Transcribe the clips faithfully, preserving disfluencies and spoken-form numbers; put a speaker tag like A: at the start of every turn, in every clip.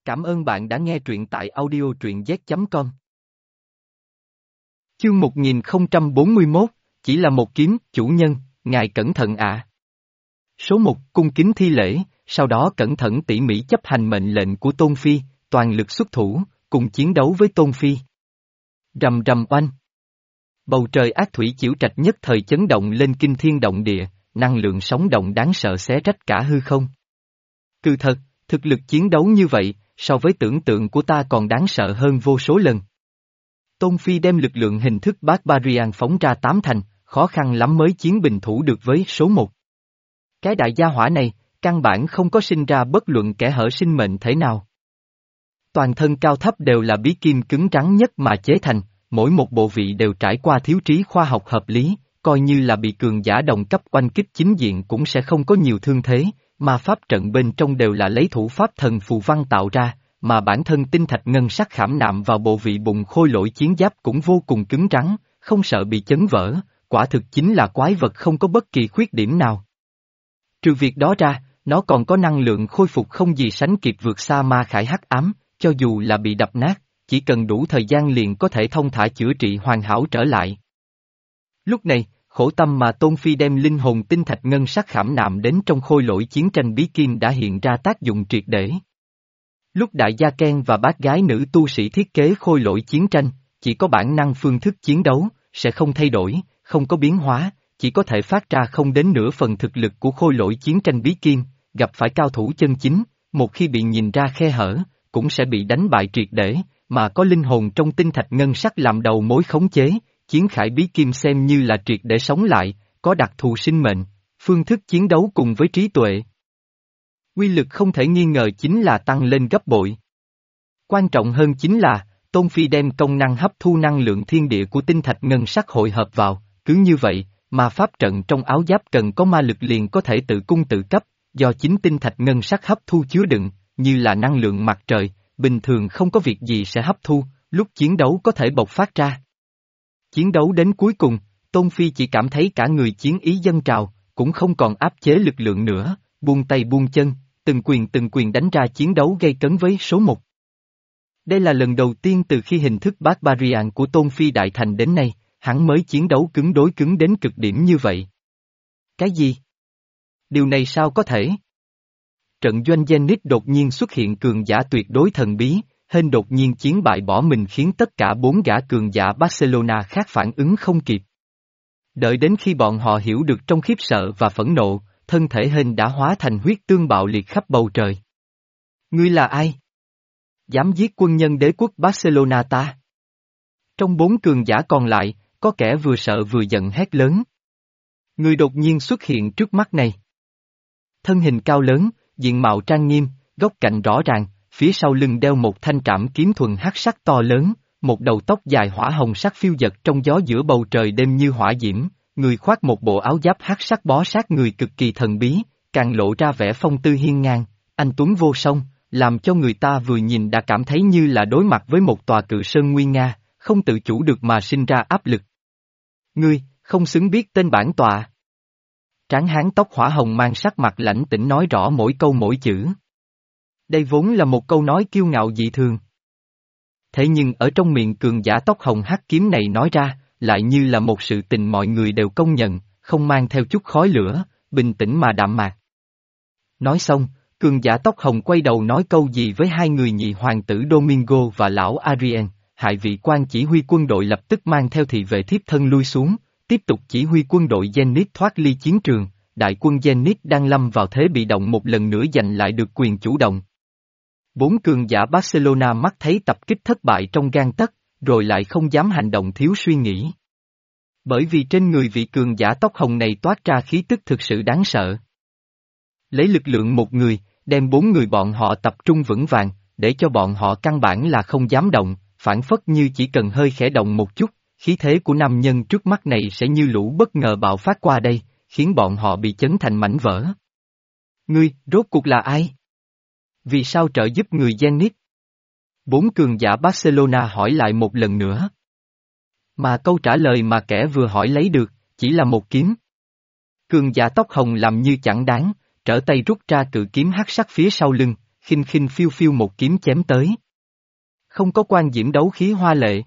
A: Cảm ơn bạn đã nghe truyện tại audio truyện z chấm com. Chương một nghìn không trăm bốn mươi mốt, chỉ là một kiếm, chủ nhân, ngài cẩn thận ạ. Số một, cung kính thi lễ, sau đó cẩn thận tỉ mỉ chấp hành mệnh lệnh của Tôn Phi, toàn lực xuất thủ, cùng chiến đấu với Tôn Phi. Rầm rầm oanh. Bầu trời ác thủy chiểu trạch nhất thời chấn động lên kinh thiên động địa, năng lượng sóng động đáng sợ xé rách cả hư không. Cứ thật, thực lực chiến đấu như vậy, so với tưởng tượng của ta còn đáng sợ hơn vô số lần. Tôn Phi đem lực lượng hình thức Barbarian phóng ra tám thành, khó khăn lắm mới chiến bình thủ được với số một. Cái đại gia hỏa này, căn bản không có sinh ra bất luận kẻ hở sinh mệnh thể nào. Toàn thân cao thấp đều là bí kim cứng rắn nhất mà chế thành, mỗi một bộ vị đều trải qua thiếu trí khoa học hợp lý, coi như là bị cường giả đồng cấp oanh kích chính diện cũng sẽ không có nhiều thương thế, mà pháp trận bên trong đều là lấy thủ pháp thần phù văn tạo ra, mà bản thân tinh thạch ngân sắc khảm nạm vào bộ vị bụng khôi lỗi chiến giáp cũng vô cùng cứng rắn, không sợ bị chấn vỡ, quả thực chính là quái vật không có bất kỳ khuyết điểm nào. Trừ việc đó ra, nó còn có năng lượng khôi phục không gì sánh kịp vượt xa ma khải hắc ám, cho dù là bị đập nát, chỉ cần đủ thời gian liền có thể thông thả chữa trị hoàn hảo trở lại. Lúc này, khổ tâm mà Tôn Phi đem linh hồn tinh thạch ngân sắc khảm nạm đến trong khôi lỗi chiến tranh bí kim đã hiện ra tác dụng triệt để. Lúc đại gia Ken và bác gái nữ tu sĩ thiết kế khôi lỗi chiến tranh, chỉ có bản năng phương thức chiến đấu, sẽ không thay đổi, không có biến hóa, chỉ có thể phát ra không đến nửa phần thực lực của khôi lỗi chiến tranh bí kim, gặp phải cao thủ chân chính, một khi bị nhìn ra khe hở, cũng sẽ bị đánh bại triệt để, mà có linh hồn trong tinh thạch ngân sắc làm đầu mối khống chế, chiến khải bí kim xem như là triệt để sống lại, có đặc thù sinh mệnh, phương thức chiến đấu cùng với trí tuệ. Quy lực không thể nghi ngờ chính là tăng lên gấp bội. Quan trọng hơn chính là, Tôn Phi đem công năng hấp thu năng lượng thiên địa của tinh thạch ngân sắc hội hợp vào, cứ như vậy, mà pháp trận trong áo giáp cần có ma lực liền có thể tự cung tự cấp, do chính tinh thạch ngân sắc hấp thu chứa đựng, như là năng lượng mặt trời, bình thường không có việc gì sẽ hấp thu, lúc chiến đấu có thể bộc phát ra. Chiến đấu đến cuối cùng, Tôn Phi chỉ cảm thấy cả người chiến ý dâng trào, cũng không còn áp chế lực lượng nữa, buông tay buông chân, từng quyền từng quyền đánh ra chiến đấu gây cấn với số một. Đây là lần đầu tiên từ khi hình thức Barbarian của Tôn Phi đại thành đến nay, hắn mới chiến đấu cứng đối cứng đến cực điểm như vậy. Cái gì? Điều này sao có thể? Trận doanh Zenith đột nhiên xuất hiện cường giả tuyệt đối thần bí, hên đột nhiên chiến bại bỏ mình khiến tất cả bốn gã cường giả Barcelona khác phản ứng không kịp. Đợi đến khi bọn họ hiểu được trong khiếp sợ và phẫn nộ, thân thể hên đã hóa thành huyết tương bạo liệt khắp bầu trời. Ngươi là ai? Dám giết quân nhân đế quốc Barcelona ta? Trong bốn cường giả còn lại, có kẻ vừa sợ vừa giận hét lớn. Người đột nhiên xuất hiện trước mắt này. Thân hình cao lớn, diện mạo trang nghiêm, góc cạnh rõ ràng, phía sau lưng đeo một thanh trảm kiếm thuần hắc sắc to lớn, một đầu tóc dài hỏa hồng sắc phiêu dật trong gió giữa bầu trời đêm như hỏa diễm, người khoác một bộ áo giáp hắc sắc bó sát người cực kỳ thần bí, càng lộ ra vẻ phong tư hiên ngang, anh tuấn vô song, làm cho người ta vừa nhìn đã cảm thấy như là đối mặt với một tòa cự sơn nguy nga, không tự chủ được mà sinh ra áp lực. Ngươi, không xứng biết tên bản tọa. Tráng hán tóc hỏa hồng mang sắc mặt lãnh tĩnh nói rõ mỗi câu mỗi chữ. Đây vốn là một câu nói kiêu ngạo dị thường. Thế nhưng ở trong miệng cường giả tóc hồng hắc kiếm này nói ra, lại như là một sự tình mọi người đều công nhận, không mang theo chút khói lửa, bình tĩnh mà đạm mạc. Nói xong, cường giả tóc hồng quay đầu nói câu gì với hai người nhị hoàng tử Domingo và lão Adrien, hại vị quan chỉ huy quân đội lập tức mang theo thị vệ thiếp thân lui xuống, tiếp tục chỉ huy quân đội Zenith thoát ly chiến trường, đại quân Zenith đang lâm vào thế bị động một lần nữa giành lại được quyền chủ động. Bốn cường giả Barcelona mắt thấy tập kích thất bại trong gang tấc, rồi lại không dám hành động thiếu suy nghĩ. Bởi vì trên người vị cường giả tóc hồng này toát ra khí tức thực sự đáng sợ. Lấy lực lượng một người, đem bốn người bọn họ tập trung vững vàng, để cho bọn họ căn bản là không dám động, phản phất như chỉ cần hơi khẽ động một chút, khí thế của nam nhân trước mắt này sẽ như lũ bất ngờ bạo phát qua đây, khiến bọn họ bị chấn thành mảnh vỡ. Ngươi, rốt cuộc là ai? Vì sao trợ giúp người Zenith? Bốn cường giả Barcelona hỏi lại một lần nữa. Mà câu trả lời mà kẻ vừa hỏi lấy được, chỉ là một kiếm. Cường giả tóc hồng làm như chẳng đáng, trở tay rút ra cự kiếm hắc sắc phía sau lưng, khinh khinh phiêu phiêu một kiếm chém tới. Không có quan diễm đấu khí hoa lệ.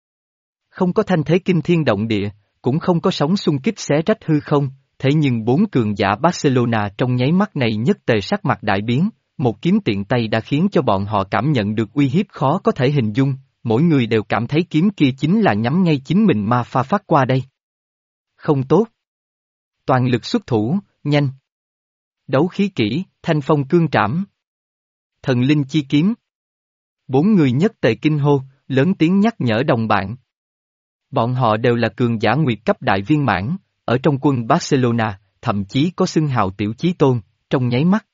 A: Không có thanh thế kinh thiên động địa, cũng không có sóng xung kích xé rách hư không, thế nhưng bốn cường giả Barcelona trong nháy mắt này nhất tề sắc mặt đại biến, một kiếm tiện tay đã khiến cho bọn họ cảm nhận được uy hiếp khó có thể hình dung, mỗi người đều cảm thấy kiếm kia chính là nhắm ngay chính mình mà pha phát qua đây. Không tốt. Toàn lực xuất thủ, nhanh. Đấu khí kỹ, thanh phong cương trảm. Thần linh chi kiếm. Bốn người nhất tề kinh hô, lớn tiếng nhắc nhở đồng bạn. Bọn họ đều là cường giả nguyệt cấp đại viên mãn, ở trong quân Barcelona, thậm chí có xưng hào tiểu chí tôn, trong nháy mắt.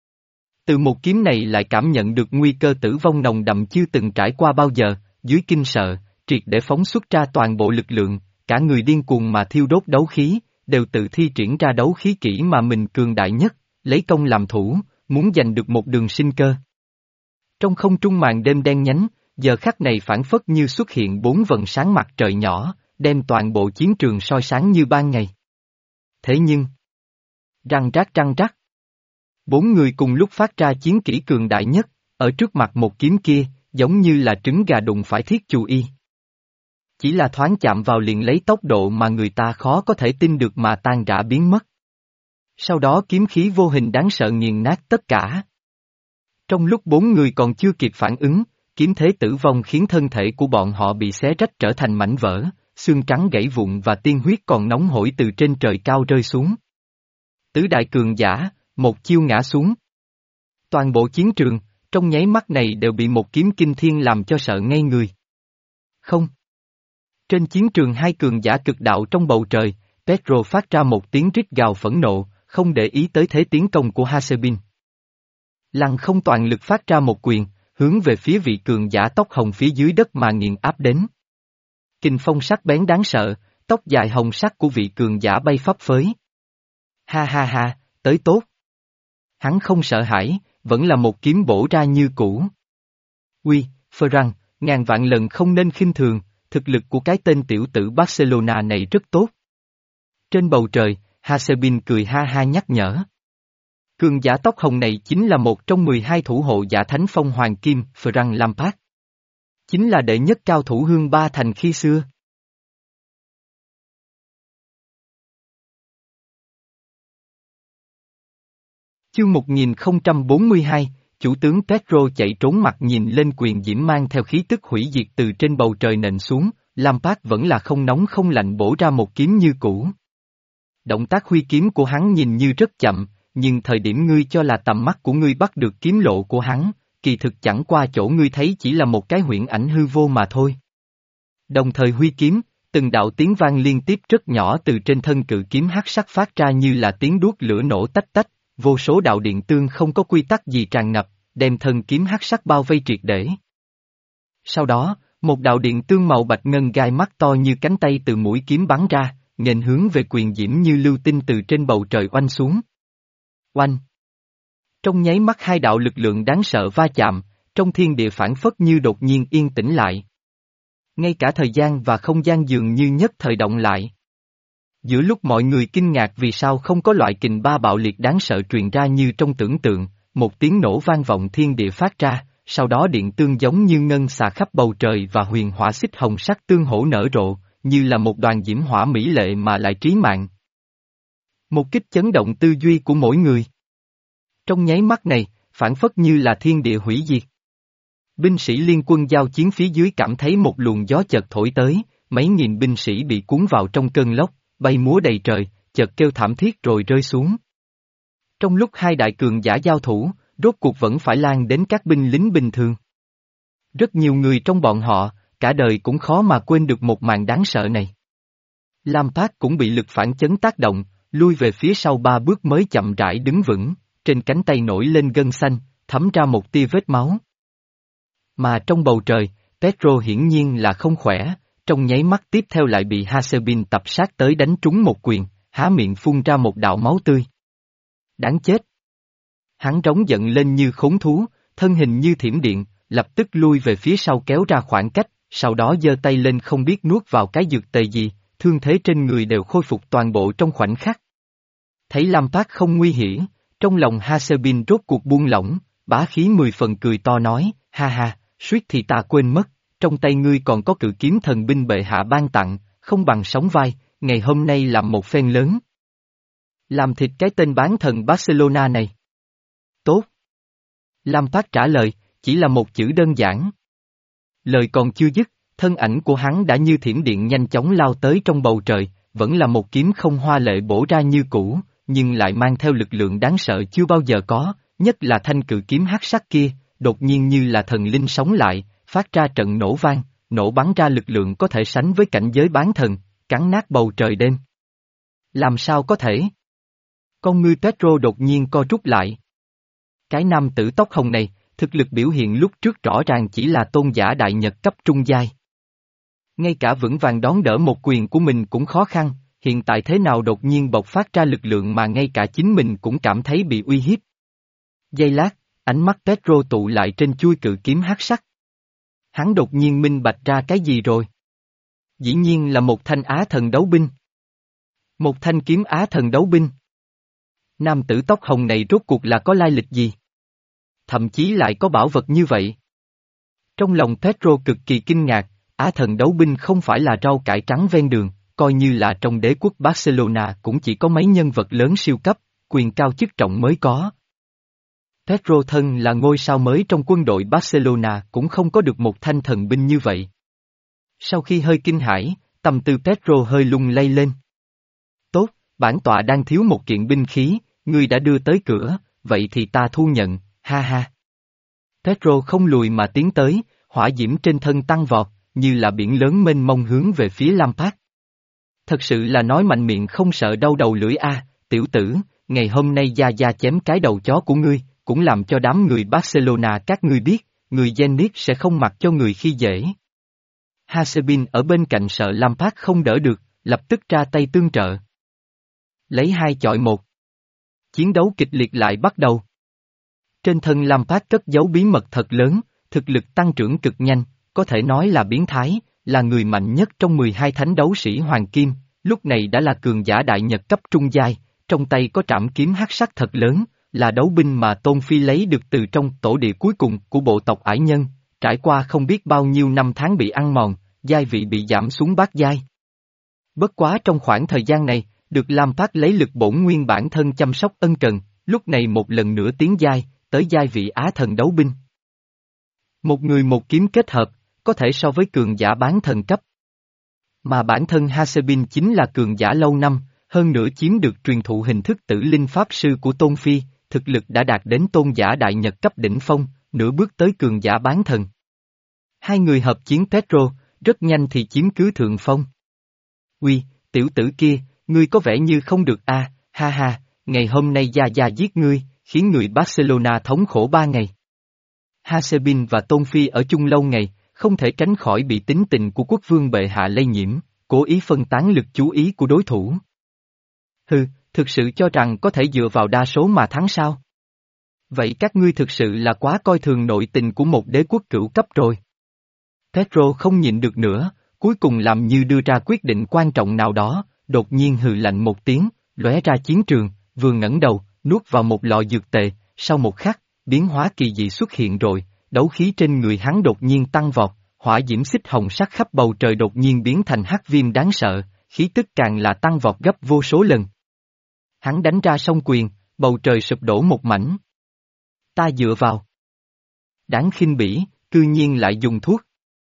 A: Từ một kiếm này lại cảm nhận được nguy cơ tử vong nồng đậm chưa từng trải qua bao giờ, dưới kinh sợ, triệt để phóng xuất ra toàn bộ lực lượng, cả người điên cuồng mà thiêu đốt đấu khí, đều tự thi triển ra đấu khí kỹ mà mình cường đại nhất, lấy công làm thủ, muốn giành được một đường sinh cơ. Trong không trung màn đêm đen nhánh, giờ khắc này phảng phất như xuất hiện bốn vầng sáng mặt trời nhỏ, đem toàn bộ chiến trường soi sáng như ban ngày. Thế nhưng, răng rác răng rắc. Bốn người cùng lúc phát ra chiến kỹ cường đại nhất, ở trước mặt một kiếm kia, giống như là trứng gà đụng phải thiết chù y. Chỉ là thoáng chạm vào liền lấy tốc độ mà người ta khó có thể tin được mà tan rã biến mất. Sau đó kiếm khí vô hình đáng sợ nghiền nát tất cả. Trong lúc bốn người còn chưa kịp phản ứng, kiếm thế tử vong khiến thân thể của bọn họ bị xé rách trở thành mảnh vỡ, xương trắng gãy vụn và tiên huyết còn nóng hổi từ trên trời cao rơi xuống. Tứ đại cường giả, một chiêu ngã xuống. Toàn bộ chiến trường, trong nháy mắt này đều bị một kiếm kinh thiên làm cho sợ ngây người. Không. Trên chiến trường hai cường giả cực đạo trong bầu trời, Pedro phát ra một tiếng rít gào phẫn nộ, không để ý tới thế tiến công của Hasebin. Lăng không toàn lực phát ra một quyền, hướng về phía vị cường giả tóc hồng phía dưới đất mà nghiền áp đến. Kình phong sắc bén đáng sợ, tóc dài hồng sắc của vị cường giả bay phấp phới. Ha ha ha, tới tốt. Hắn không sợ hãi, vẫn là một kiếm bổ ra như cũ. Uy, Ferran, ngàn vạn lần không nên khinh thường, thực lực của cái tên tiểu tử Barcelona này rất tốt. Trên bầu trời, Hasebin cười ha ha nhắc nhở. Cường giả tóc hồng này chính là một trong mười hai thủ hộ giả thánh phong hoàng kim, Ferran Lampard. Chính là đệ nhất cao thủ hương ba thành khi xưa. Chương một nghìn không trăm bốn mươi hai, chủ tướng Pedro chạy trốn mặt nhìn lên quyền diễm mang theo khí tức hủy diệt từ trên bầu trời nện xuống, Lampard vẫn là không nóng không lạnh bổ ra một kiếm như cũ. Động tác huy kiếm của hắn nhìn như rất chậm, nhưng thời điểm ngươi cho là tầm mắt của ngươi bắt được kiếm lộ của hắn, kỳ thực chẳng qua chỗ ngươi thấy chỉ là một cái huyễn ảnh hư vô mà thôi. Đồng thời huy kiếm, từng đạo tiếng vang liên tiếp rất nhỏ từ trên thân cự kiếm hắc sắc phát ra như là tiếng đuốc lửa nổ tách tách, vô số đạo điện tương không có quy tắc gì tràn ngập, đem thân kiếm hắc sắc bao vây triệt để. Sau đó, một đạo điện tương màu bạch ngân gai mắt to như cánh tay từ mũi kiếm bắn ra, nghênh hướng về quyền diễm như lưu tinh từ trên bầu trời oanh xuống. Oanh! Trong nháy mắt hai đạo lực lượng đáng sợ va chạm, trong thiên địa phảng phất như đột nhiên yên tĩnh lại. Ngay cả thời gian và không gian dường như nhất thời động lại. Giữa lúc mọi người kinh ngạc vì sao không có loại kình ba bạo liệt đáng sợ truyền ra như trong tưởng tượng, một tiếng nổ vang vọng thiên địa phát ra, sau đó điện tương giống như ngân xà khắp bầu trời và huyền hỏa xích hồng sắc tương hỗ nở rộ, như là một đoàn diễm hỏa mỹ lệ mà lại trí mạng. Một kích chấn động tư duy của mỗi người. Trong nháy mắt này, phảng phất như là thiên địa hủy diệt. Binh sĩ liên quân giao chiến phía dưới cảm thấy một luồng gió chợt thổi tới, mấy nghìn binh sĩ bị cuốn vào trong cơn lốc, bay múa đầy trời, chợt kêu thảm thiết rồi rơi xuống. Trong lúc hai đại cường giả giao thủ, rốt cuộc vẫn phải lan đến các binh lính bình thường. Rất nhiều người trong bọn họ, cả đời cũng khó mà quên được một màn đáng sợ này. Lampard cũng bị lực phản chấn tác động, lui về phía sau ba bước mới chậm rãi đứng vững, trên cánh tay nổi lên gân xanh, thấm ra một tia vết máu. Mà trong bầu trời, Pedro hiển nhiên là không khỏe, trong nháy mắt tiếp theo lại bị Hasebin tập sát tới đánh trúng một quyền, há miệng phun ra một đạo máu tươi. Đáng chết! Hắn rống giận lên như khốn thú, thân hình như thiểm điện, lập tức lui về phía sau kéo ra khoảng cách, sau đó giơ tay lên không biết nuốt vào cái dược tề gì, thương thế trên người đều khôi phục toàn bộ trong khoảnh khắc. Thấy Lampard không nguy hiểm, trong lòng Hasebin rốt cuộc buông lỏng, bá khí mười phần cười to nói, ha ha, suýt thì ta quên mất, trong tay ngươi còn có cự kiếm thần binh bệ hạ ban tặng, không bằng sóng vai, ngày hôm nay làm một phen lớn. Làm thịt cái tên bán thần Barcelona này. Tốt. Lampard trả lời, chỉ là một chữ đơn giản. Lời còn chưa dứt, thân ảnh của hắn đã như thiểm điện nhanh chóng lao tới trong bầu trời, vẫn là một kiếm không hoa lệ bổ ra như cũ, nhưng lại mang theo lực lượng đáng sợ chưa bao giờ có, nhất là thanh cự kiếm hắc sắc kia, đột nhiên như là thần linh sống lại, phát ra trận nổ vang, nổ bắn ra lực lượng có thể sánh với cảnh giới bán thần, cắn nát bầu trời đêm. Làm sao có thể? Con ngươi Pedro đột nhiên co rút lại. Cái nam tử tóc hồng này, thực lực biểu hiện lúc trước rõ ràng chỉ là tôn giả đại nhật cấp trung giai. Ngay cả vững vàng đón đỡ một quyền của mình cũng khó khăn, hiện tại thế nào đột nhiên bộc phát ra lực lượng mà ngay cả chính mình cũng cảm thấy bị uy hiếp. Giây lát, ánh mắt Pedro tụ lại trên chuôi cự kiếm hắc sắc. Hắn đột nhiên minh bạch ra cái gì rồi? Dĩ nhiên là một thanh á thần đấu binh. Một thanh kiếm á thần đấu binh. Nam tử tóc hồng này rốt cuộc là có lai lịch gì? Thậm chí lại có bảo vật như vậy. Trong lòng Pedro cực kỳ kinh ngạc, á thần đấu binh không phải là rau cải trắng ven đường, coi như là trong đế quốc Barcelona cũng chỉ có mấy nhân vật lớn siêu cấp, quyền cao chức trọng mới có. Pedro thân là ngôi sao mới trong quân đội Barcelona cũng không có được một thanh thần binh như vậy. Sau khi hơi kinh hãi, tâm tư Pedro hơi lung lay lên. Tốt, bản tọa đang thiếu một kiện binh khí, ngươi đã đưa tới cửa, vậy thì ta thu nhận, ha ha. Pedro không lùi mà tiến tới, hỏa diễm trên thân tăng vọt, như là biển lớn mênh mông hướng về phía Lampard. Thật sự là nói mạnh miệng không sợ đau đầu lưỡi a, tiểu tử, ngày hôm nay gia gia chém cái đầu chó của ngươi, cũng làm cho đám người Barcelona các ngươi biết, người Zenit sẽ không mặc cho người khi dễ. Hasebin ở bên cạnh sợ Lampard không đỡ được, lập tức ra tay tương trợ. Lấy hai chọi một. Chiến đấu kịch liệt lại bắt đầu. Trên thân Lampard cất giấu bí mật thật lớn, thực lực tăng trưởng cực nhanh, có thể nói là biến thái, là người mạnh nhất trong mười hai thánh đấu sĩ Hoàng Kim, lúc này đã là cường giả đại nhật cấp trung giai, trong tay có trảm kiếm hắc sắc thật lớn, là đấu binh mà Tôn Phi lấy được từ trong tổ địa cuối cùng của bộ tộc Ải Nhân, trải qua không biết bao nhiêu năm tháng bị ăn mòn, giai vị bị giảm xuống bát giai. Bất quá trong khoảng thời gian này, được Lampard lấy lực bổn nguyên bản thân chăm sóc ân cần, lúc này một lần nữa tiến giai, tới giai vị á thần đấu binh. Một người một kiếm kết hợp, có thể so với cường giả bán thần cấp. Mà bản thân Hasebin chính là cường giả lâu năm, hơn nữa chiếm được truyền thụ hình thức tử linh pháp sư của Tôn Phi, thực lực đã đạt đến tôn giả đại nhật cấp đỉnh phong, nửa bước tới cường giả bán thần. Hai người hợp chiến Pedro, rất nhanh thì chiếm cứ thượng phong. Uy, tiểu tử kia, ngươi có vẻ như không được a, ha ha, ngày hôm nay Gia Gia giết ngươi, khiến người Barcelona thống khổ ba ngày. Hasebin và Tôn Phi ở chung lâu ngày, không thể tránh khỏi bị tính tình của quốc vương bệ hạ lây nhiễm, cố ý phân tán lực chú ý của đối thủ. Hừ, thực sự cho rằng có thể dựa vào đa số mà thắng sao? Vậy các ngươi thực sự là quá coi thường nội tình của một đế quốc cửu cấp rồi. Pedro không nhịn được nữa, cuối cùng làm như đưa ra quyết định quan trọng nào đó, đột nhiên hừ lạnh một tiếng, lóe ra chiến trường, vừa ngẩng đầu, nuốt vào một lọ dược tề, sau một khắc, biến hóa kỳ dị xuất hiện rồi, đấu khí trên người hắn đột nhiên tăng vọt, hỏa diễm xích hồng sắc khắp bầu trời đột nhiên biến thành hắc viêm đáng sợ, khí tức càng là tăng vọt gấp vô số lần. Hắn đánh ra song quyền, bầu trời sụp đổ một mảnh. Ta dựa vào. Đáng khinh bỉ, cư nhiên lại dùng thuốc.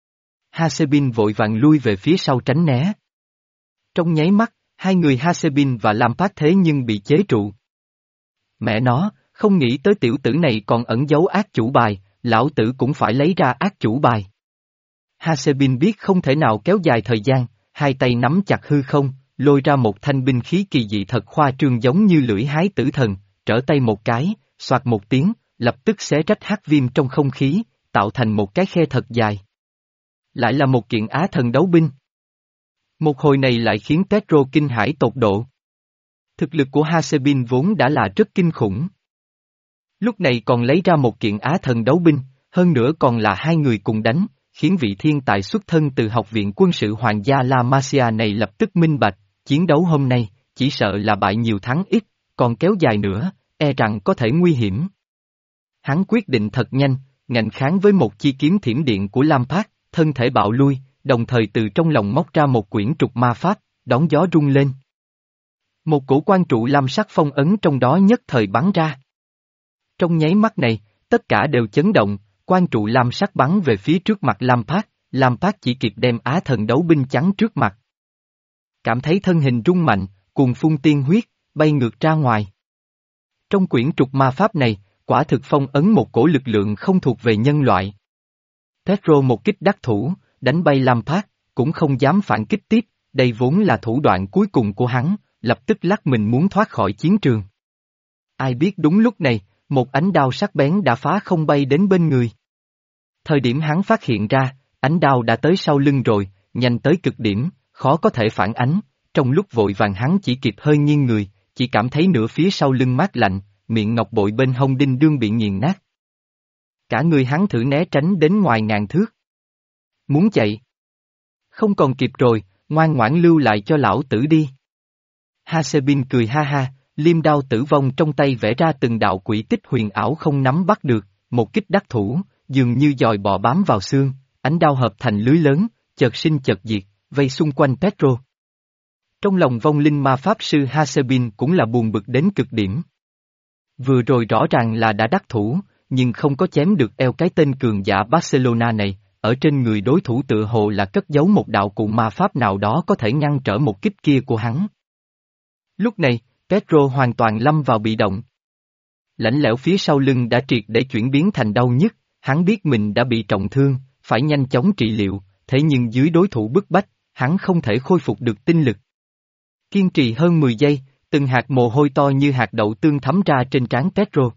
A: Hasebin vội vàng lui về phía sau tránh né. Trong nháy mắt, hai người Hasebin và Lampard thế nhưng bị chế trụ. Mẹ nó, không nghĩ tới tiểu tử này còn ẩn giấu ác chủ bài, lão tử cũng phải lấy ra ác chủ bài. Hasebin biết không thể nào kéo dài thời gian, hai tay nắm chặt hư không, lôi ra một thanh binh khí kỳ dị thật khoa trương giống như lưỡi hái tử thần, trở tay một cái, soạt một tiếng, lập tức xé rách hắc viêm trong không khí, tạo thành một cái khe thật dài. Lại là một kiện á thần đấu binh. Một hồi này lại khiến Pedro kinh hãi tột độ. Thực lực của Hasebin vốn đã là rất kinh khủng. Lúc này còn lấy ra một kiện á thần đấu binh, hơn nữa còn là hai người cùng đánh, khiến vị thiên tài xuất thân từ học viện quân sự hoàng gia La Masia này lập tức minh bạch, chiến đấu hôm nay, chỉ sợ là bại nhiều thắng ít, còn kéo dài nữa, e rằng có thể nguy hiểm. Hắn quyết định thật nhanh, ngạnh kháng với một chi kiếm thiểm điện của Lam Phát, thân thể bạo lui, đồng thời từ trong lòng móc ra một quyển trục ma pháp, đón gió rung lên. Một cổ quan trụ lam sắc phong ấn trong đó nhất thời bắn ra. Trong nháy mắt này, tất cả đều chấn động, quan trụ lam sắc bắn về phía trước mặt Lam Phát, Lam Phát chỉ kịp đem Á Thần Đấu Binh chắn trước mặt. Cảm thấy thân hình rung mạnh, cuồng phun tiên huyết, bay ngược ra ngoài. Trong quyển trục ma pháp này, quả thực phong ấn một cổ lực lượng không thuộc về nhân loại. Pedro một kích đắc thủ, đánh bay Lam Phát, cũng không dám phản kích tiếp, đây vốn là thủ đoạn cuối cùng của hắn, lập tức lắc mình muốn thoát khỏi chiến trường. Ai biết đúng lúc này, một ánh đao sắc bén đã phá không bay đến bên người. Thời điểm hắn phát hiện ra, ánh đao đã tới sau lưng rồi, nhanh tới cực điểm, khó có thể phản ánh, trong lúc vội vàng hắn chỉ kịp hơi nghiêng người, chỉ cảm thấy nửa phía sau lưng mát lạnh, miệng ngọc bội bên hông đinh đương bị nghiền nát. Cả người hắn thử né tránh đến ngoài ngàn thước. Muốn chạy. Không còn kịp rồi, ngoan ngoãn lưu lại cho lão tử đi. Hasebin cười ha ha, liêm đao tử vong trong tay vẽ ra từng đạo quỷ tích huyền ảo không nắm bắt được, một kích đắc thủ, dường như dòi bọ bám vào xương, ánh đao hợp thành lưới lớn, chợt sinh chợt diệt, vây xung quanh Pedro. Trong lòng vong linh ma pháp sư Hasebin cũng là buồn bực đến cực điểm. Vừa rồi rõ ràng là đã đắc thủ, nhưng không có chém được eo cái tên cường giả Barcelona này, ở trên người đối thủ tựa hồ là cất giấu một đạo cụ ma pháp nào đó có thể ngăn trở một kích kia của hắn. Lúc này, Pedro hoàn toàn lâm vào bị động. Lạnh lẽo phía sau lưng đã triệt để chuyển biến thành đau nhức, hắn biết mình đã bị trọng thương, phải nhanh chóng trị liệu, thế nhưng dưới đối thủ bức bách, hắn không thể khôi phục được tinh lực. Kiên trì hơn mười giây, từng hạt mồ hôi to như hạt đậu tương thấm ra trên trán Pedro.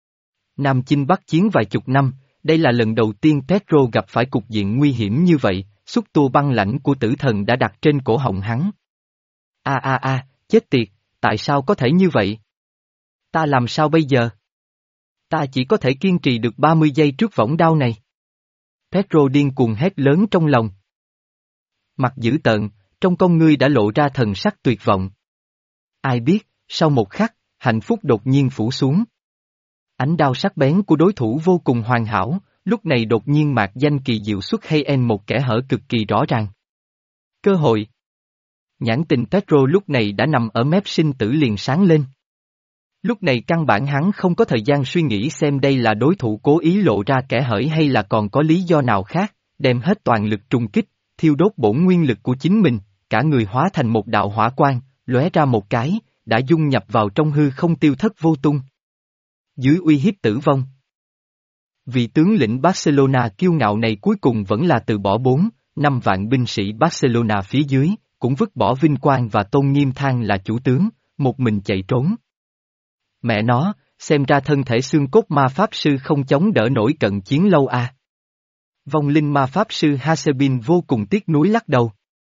A: Nam chinh bắc chiến vài chục năm, đây là lần đầu tiên Pedro gặp phải cục diện nguy hiểm như vậy, xúc tua băng lãnh của tử thần đã đặt trên cổ họng hắn. A a a, chết tiệt, tại sao có thể như vậy? Ta làm sao bây giờ? Ta chỉ có thể kiên trì được ba mươi giây trước võng đao này. Pedro điên cuồng hét lớn trong lòng. Mặt dữ tợn, trong con ngươi đã lộ ra thần sắc tuyệt vọng. Ai biết, sau một khắc, hạnh phúc đột nhiên phủ xuống. Ánh đao sắc bén của đối thủ vô cùng hoàn hảo, lúc này đột nhiên mạc danh kỳ diệu xuất hay en một kẻ hở cực kỳ rõ ràng. Cơ hội. Nhãn tình Pedro lúc này đã nằm ở mép sinh tử liền sáng lên. Lúc này căn bản hắn không có thời gian suy nghĩ xem đây là đối thủ cố ý lộ ra kẻ hở hay là còn có lý do nào khác, đem hết toàn lực trùng kích, thiêu đốt bổn nguyên lực của chính mình, cả người hóa thành một đạo hỏa quang, lóe ra một cái, đã dung nhập vào trong hư không tiêu thất vô tung. Dưới uy hiếp tử vong. Vị tướng lĩnh Barcelona kiêu ngạo này cuối cùng vẫn là từ bỏ bốn, năm vạn binh sĩ Barcelona phía dưới, cũng vứt bỏ vinh quang và tôn nghiêm thang là chủ tướng, một mình chạy trốn. Mẹ nó, xem ra thân thể xương cốt ma pháp sư không chống đỡ nổi cận chiến lâu à. Vong linh ma pháp sư Hasebin vô cùng tiếc nuối lắc đầu.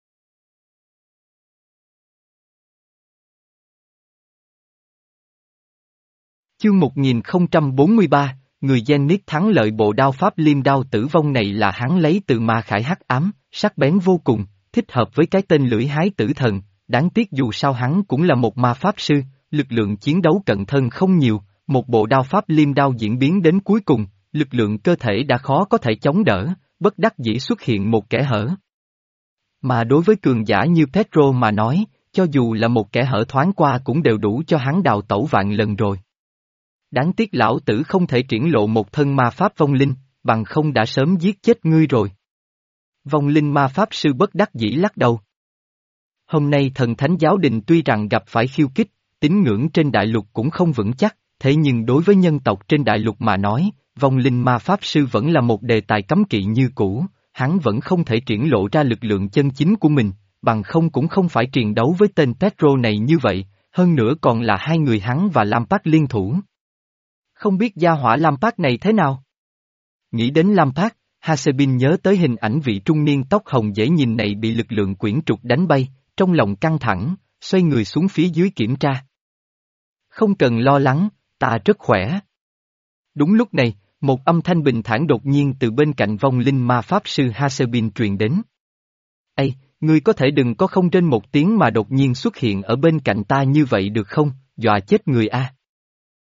A: Chương một nghìn không trăm bốn mươi ba, người Zenith thắng lợi bộ đao pháp liêm đao tử vong này là hắn lấy từ ma khải hắc ám, sắc bén vô cùng, thích hợp với cái tên lưỡi hái tử thần, đáng tiếc dù sao hắn cũng là một ma pháp sư, lực lượng chiến đấu cận thân không nhiều, một bộ đao pháp liêm đao diễn biến đến cuối cùng, lực lượng cơ thể đã khó có thể chống đỡ, bất đắc dĩ xuất hiện một kẻ hở. Mà đối với cường giả như Pedro mà nói, cho dù là một kẻ hở thoáng qua cũng đều đủ cho hắn đào tẩu vạn lần rồi. Đáng tiếc lão tử không thể triển lộ một thân ma pháp vong linh, bằng không đã sớm giết chết ngươi rồi. Vong linh ma pháp sư bất đắc dĩ lắc đầu. Hôm nay thần thánh giáo đình tuy rằng gặp phải khiêu kích, tín ngưỡng trên đại lục cũng không vững chắc, thế nhưng đối với nhân tộc trên đại lục mà nói, vong linh ma pháp sư vẫn là một đề tài cấm kỵ như cũ, hắn vẫn không thể triển lộ ra lực lượng chân chính của mình, bằng không cũng không phải triền đấu với tên Pedro này như vậy, hơn nữa còn là hai người hắn và Lampard liên thủ. Không biết gia hỏa Lampard này thế nào? Nghĩ đến Lampard, Hasebin nhớ tới hình ảnh vị trung niên tóc hồng dễ nhìn này bị lực lượng quyển trục đánh bay, trong lòng căng thẳng, xoay người xuống phía dưới kiểm tra. Không cần lo lắng, ta rất khỏe. Đúng lúc này, một âm thanh bình thản đột nhiên từ bên cạnh vong linh ma pháp sư Hasebin truyền đến. Ây, ngươi có thể đừng có không trên một tiếng mà đột nhiên xuất hiện ở bên cạnh ta như vậy được không, dọa chết người a.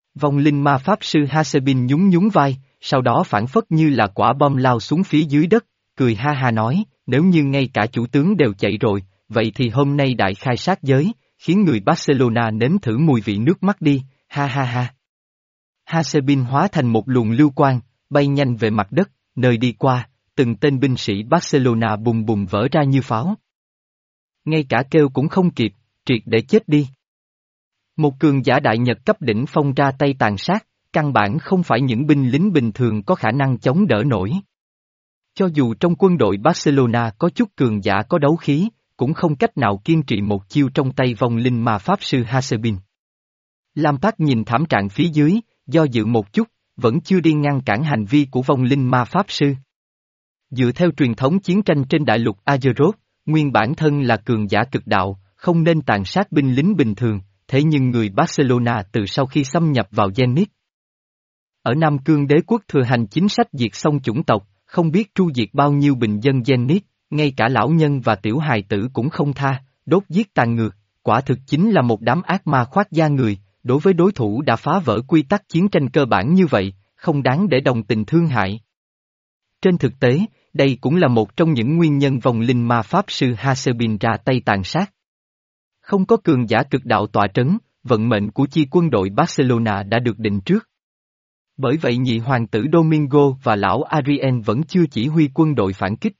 A: Vong linh ma pháp sư Hasebin nhún nhún vai, sau đó phản phất như là quả bom lao xuống phía dưới đất, cười ha ha nói, nếu như ngay cả chủ tướng đều chạy rồi, vậy thì hôm nay đại khai sát giới, khiến người Barcelona nếm thử mùi vị nước mắt đi, ha ha ha. Hasebin hóa thành một luồng lưu quang, bay nhanh về mặt đất, nơi đi qua, từng tên binh sĩ Barcelona bùng bùng vỡ ra như pháo. Ngay cả kêu cũng không kịp, triệt để chết đi. Một cường giả đại nhật cấp đỉnh phong ra tay tàn sát, căn bản không phải những binh lính bình thường có khả năng chống đỡ nổi. Cho dù trong quân đội Barcelona có chút cường giả có đấu khí, cũng không cách nào kiên trì một chiêu trong tay vong linh ma pháp sư Hasebin. Lampard nhìn thảm trạng phía dưới, do dự một chút, vẫn chưa đi ngăn cản hành vi của vong linh ma pháp sư. Dựa theo truyền thống chiến tranh trên đại lục Azeroth, nguyên bản thân là cường giả cực đạo, không nên tàn sát binh lính bình thường, thế nhưng người Barcelona từ sau khi xâm nhập vào Zenith. Ở Nam Cương đế quốc thừa hành chính sách diệt xong chủng tộc, không biết tru diệt bao nhiêu bình dân Zenith, ngay cả lão nhân và tiểu hài tử cũng không tha, đốt giết tàn ngược, quả thực chính là một đám ác ma khoác da người, đối với đối thủ đã phá vỡ quy tắc chiến tranh cơ bản như vậy, không đáng để đồng tình thương hại. Trên thực tế, đây cũng là một trong những nguyên nhân vong linh ma pháp sư Hasebin ra tay tàn sát. Không có cường giả cực đạo tọa trấn, vận mệnh của chi quân đội Barcelona đã được định trước. Bởi vậy nhị hoàng tử Domingo và lão Ariel vẫn chưa chỉ huy quân đội phản kích,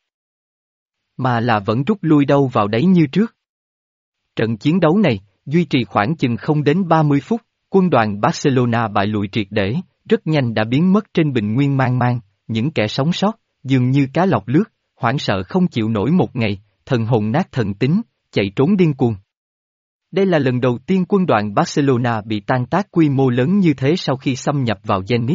A: mà là vẫn rút lui đâu vào đấy như trước. Trận chiến đấu này, duy trì khoảng chừng không đến ba mươi phút, quân đoàn Barcelona bại lùi triệt để, rất nhanh đã biến mất trên bình nguyên mang mang, những kẻ sống sót, dường như cá lọc lướt, hoảng sợ không chịu nổi một ngày, thần hồn nát thần tính, chạy trốn điên cuồng. Đây là lần đầu tiên quân đoàn Barcelona bị tan tác quy mô lớn như thế sau khi xâm nhập vào Zenith.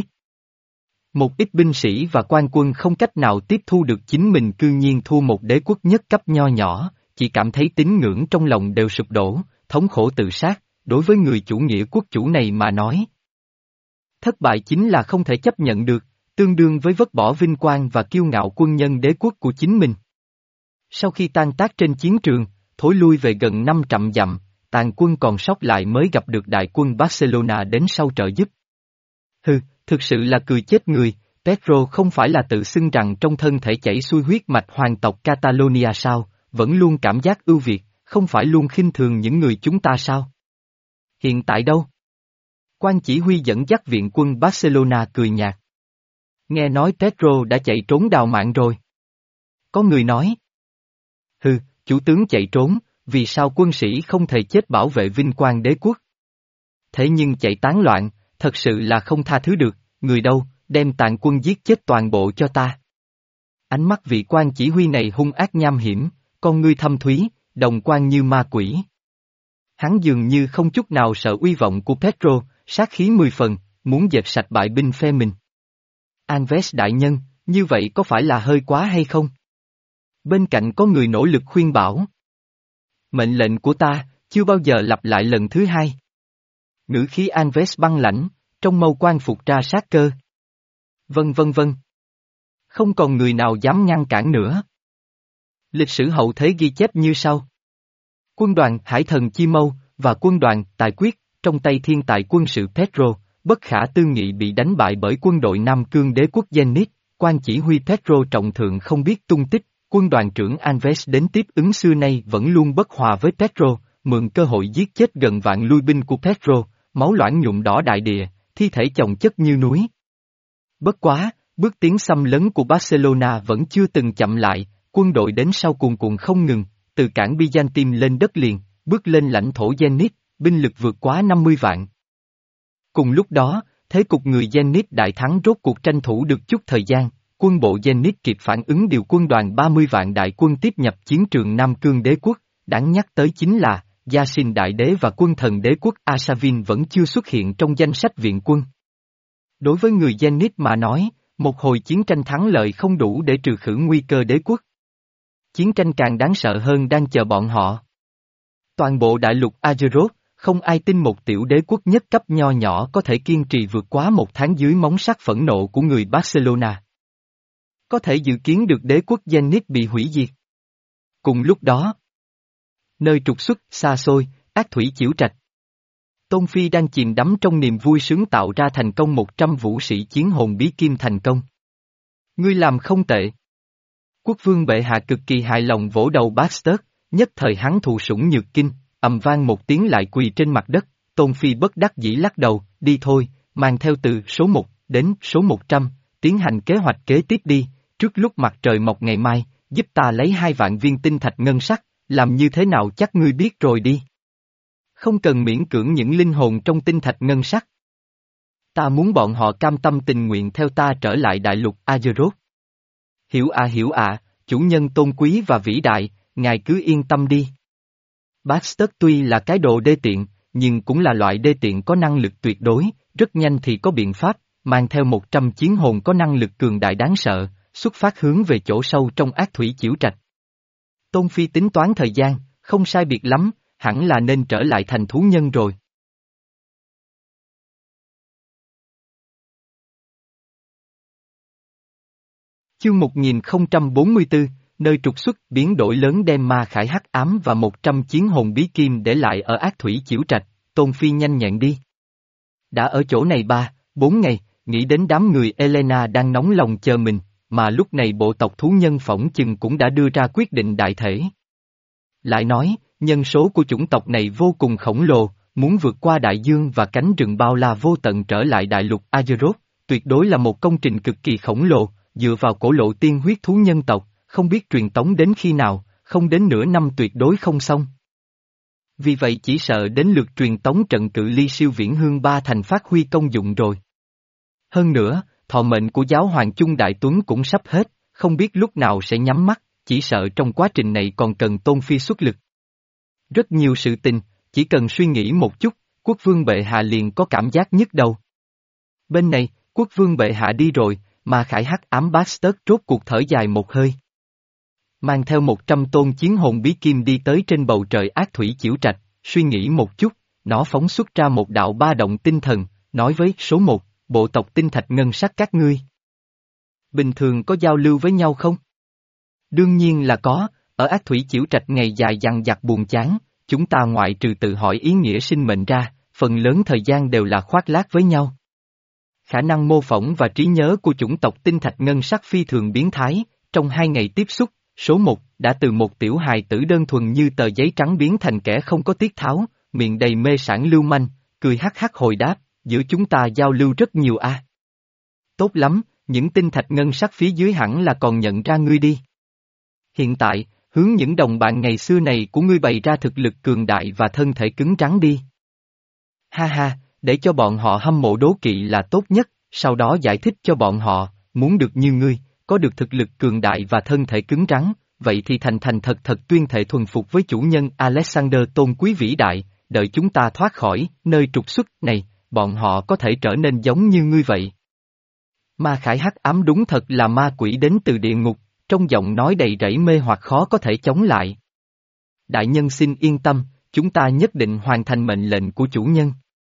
A: Một ít binh sĩ và quan quân không cách nào tiếp thu được chính mình cư nhiên thua một đế quốc nhất cấp nho nhỏ, chỉ cảm thấy tín ngưỡng trong lòng đều sụp đổ, thống khổ tự sát, đối với người chủ nghĩa quốc chủ này mà nói. Thất bại chính là không thể chấp nhận được, tương đương với vứt bỏ vinh quang và kiêu ngạo quân nhân đế quốc của chính mình. Sau khi tan tác trên chiến trường, thối lui về gần năm trăm dặm, tàn quân còn sót lại mới gặp được đại quân Barcelona đến sau trợ giúp. Hừ, thực sự là cười chết người, Pedro không phải là tự xưng rằng trong thân thể chảy xuôi huyết mạch hoàng tộc Catalonia sao, vẫn luôn cảm giác ưu việt, không phải luôn khinh thường những người chúng ta sao? Hiện tại đâu? Quan chỉ huy dẫn dắt viện quân Barcelona cười nhạt. Nghe nói Pedro đã chạy trốn đào mạng rồi. Có người nói. Hừ, chủ tướng chạy trốn, vì sao quân sĩ không thể chết bảo vệ vinh quang đế quốc? Thế nhưng chạy tán loạn, thật sự là không tha thứ được, người đâu, đem tàn quân giết chết toàn bộ cho ta. Ánh mắt vị quan chỉ huy này hung ác nham hiểm, con ngươi thâm thúy, đồng quan như ma quỷ. Hắn dường như không chút nào sợ uy vọng của Pedro, sát khí mười phần, muốn dẹp sạch bại binh phe mình. Alves đại nhân, như vậy có phải là hơi quá hay không? Bên cạnh có người nỗ lực khuyên bảo. Mệnh lệnh của ta, chưa bao giờ lặp lại lần thứ hai. Ngữ khí Alves băng lãnh, trong mâu quan phục ra sát cơ. Vân vân vân. Không còn người nào dám ngăn cản nữa. Lịch sử hậu thế ghi chép như sau. Quân đoàn Hải thần Chi Mâu và quân đoàn Tài Quyết, trong tay thiên tài quân sự Pedro, bất khả tư nghị bị đánh bại bởi quân đội Nam Cương đế quốc Zenith, quan chỉ huy Pedro trọng thượng không biết tung tích, quân đoàn trưởng Alves đến tiếp ứng xưa nay vẫn luôn bất hòa với Pedro, mượn cơ hội giết chết gần vạn lui binh của Pedro, máu loãng nhuộm đỏ đại địa, thi thể chồng chất như núi. Bất quá, bước tiến xâm lấn của Barcelona vẫn chưa từng chậm lại, quân đội đến sau cuồn cuộn không ngừng, từ cảng Byzantine lên đất liền, bước lên lãnh thổ Zenith, binh lực vượt quá năm mươi vạn. Cùng lúc đó, thế cục người Zenith đại thắng rốt cuộc tranh thủ được chút thời gian, quân bộ Zenith kịp phản ứng điều quân đoàn ba mươi vạn đại quân tiếp nhập chiến trường Nam Cương đế quốc, đáng nhắc tới chính là, Yasin đại đế và quân thần đế quốc Asavin vẫn chưa xuất hiện trong danh sách viện quân. Đối với người Zenith mà nói, một hồi chiến tranh thắng lợi không đủ để trừ khử nguy cơ đế quốc. Chiến tranh càng đáng sợ hơn đang chờ bọn họ. Toàn bộ đại lục Azeroth, không ai tin một tiểu đế quốc nhất cấp nho nhỏ có thể kiên trì vượt quá một tháng dưới móng sắt phẫn nộ của người Barcelona. Có thể dự kiến được đế quốc Zenith bị hủy diệt. Cùng lúc đó, nơi trục xuất, xa xôi, ác thủy chiểu trạch. Tôn Phi đang chìm đắm trong niềm vui sướng tạo ra thành công một trăm vũ sĩ chiến hồn bí kim thành công. Ngươi làm không tệ. Quốc vương bệ hạ cực kỳ hài lòng vỗ đầu Baxter, nhất thời hắn thụ sủng nhược kinh, ầm vang một tiếng lại quỳ trên mặt đất, Tôn Phi bất đắc dĩ lắc đầu, đi thôi, mang theo từ số một đến số một trăm, tiến hành kế hoạch kế tiếp đi, trước lúc mặt trời mọc ngày mai, giúp ta lấy hai vạn viên tinh thạch ngân sắc, làm như thế nào chắc ngươi biết rồi đi. Không cần miễn cưỡng những linh hồn trong tinh thạch ngân sắc. Ta muốn bọn họ cam tâm tình nguyện theo ta trở lại đại lục Azeroth. Hiểu à hiểu à, chủ nhân tôn quý và vĩ đại, ngài cứ yên tâm đi. Baxter tuy là cái đồ đê tiện, nhưng cũng là loại đê tiện có năng lực tuyệt đối, rất nhanh thì có biện pháp, mang theo một trăm chiến hồn có năng lực cường đại đáng sợ, xuất phát hướng về chỗ sâu trong ác thủy chiểu trạch. Tôn Phi tính toán thời gian, không sai biệt lắm, hẳn là nên trở lại thành thú nhân rồi. Chương một nghìn không trăm bốn mươi tư, nơi trục xuất biến đổi lớn đem ma khải hắc ám và một trăm chiến hồn bí kim để lại ở ác thủy chiểu trạch, Tôn Phi nhanh nhẹn đi. Đã ở chỗ này ba, bốn ngày, nghĩ đến đám người Elena đang nóng lòng chờ mình, mà lúc này bộ tộc thú nhân phỏng chừng cũng đã đưa ra quyết định đại thể. Lại nói, nhân số của chủng tộc này vô cùng khổng lồ, muốn vượt qua đại dương và cánh rừng bao la vô tận trở lại đại lục Azeroth, tuyệt đối là một công trình cực kỳ khổng lồ, dựa vào cổ lộ tiên huyết thú nhân tộc, không biết truyền tống đến khi nào, không đến nửa năm tuyệt đối không xong. Vì vậy chỉ sợ đến lượt truyền tống trận cự ly siêu viễn hương ba thành phát huy công dụng rồi. Hơn nữa, thọ mệnh của giáo hoàng Chung Đại Tuấn cũng sắp hết, không biết lúc nào sẽ nhắm mắt, chỉ sợ trong quá trình này còn cần Tôn Phi xuất lực. Rất nhiều sự tình, chỉ cần suy nghĩ một chút, quốc vương bệ hạ liền có cảm giác nhức đầu. Bên này, quốc vương bệ hạ đi rồi, mà khải hắc ám Baxter rốt cuộc thở dài một hơi. Mang theo một trăm tôn chiến hồn bí kim đi tới trên bầu trời ác thủy chiểu trạch, suy nghĩ một chút, nó phóng xuất ra một đạo ba động tinh thần, nói với số một, bộ tộc tinh thạch ngân sắc các ngươi. Bình thường có giao lưu với nhau không? Đương nhiên là có, ở ác thủy chiểu trạch ngày dài dằng dặc buồn chán, chúng ta ngoại trừ tự hỏi ý nghĩa sinh mệnh ra, phần lớn thời gian đều là khoác lác với nhau. Khả năng mô phỏng và trí nhớ của chủng tộc tinh thạch ngân sắc phi thường biến thái, trong hai ngày tiếp xúc, số một đã từ một tiểu hài tử đơn thuần như tờ giấy trắng biến thành kẻ không có tiết tháo, miệng đầy mê sản lưu manh, cười hắc hắc hồi đáp, giữa chúng ta giao lưu rất nhiều a. À. Tốt lắm, những tinh thạch ngân sắc phía dưới hẳn là còn nhận ra ngươi đi. Hiện tại, hướng những đồng bạn ngày xưa này của ngươi bày ra thực lực cường đại và thân thể cứng rắn đi. Ha ha, để cho bọn họ hâm mộ đố kỵ là tốt nhất, sau đó giải thích cho bọn họ, muốn được như ngươi, có được thực lực cường đại và thân thể cứng rắn, vậy thì thành thành thật thật tuyên thệ thuần phục với chủ nhân Alexander tôn quý vĩ đại, đợi chúng ta thoát khỏi nơi trục xuất này, bọn họ có thể trở nên giống như ngươi vậy. Ma khải hắc ám đúng thật là ma quỷ đến từ địa ngục, trong giọng nói đầy rẫy mê hoặc khó có thể chống lại. Đại nhân xin yên tâm, chúng ta nhất định hoàn thành mệnh lệnh của chủ nhân.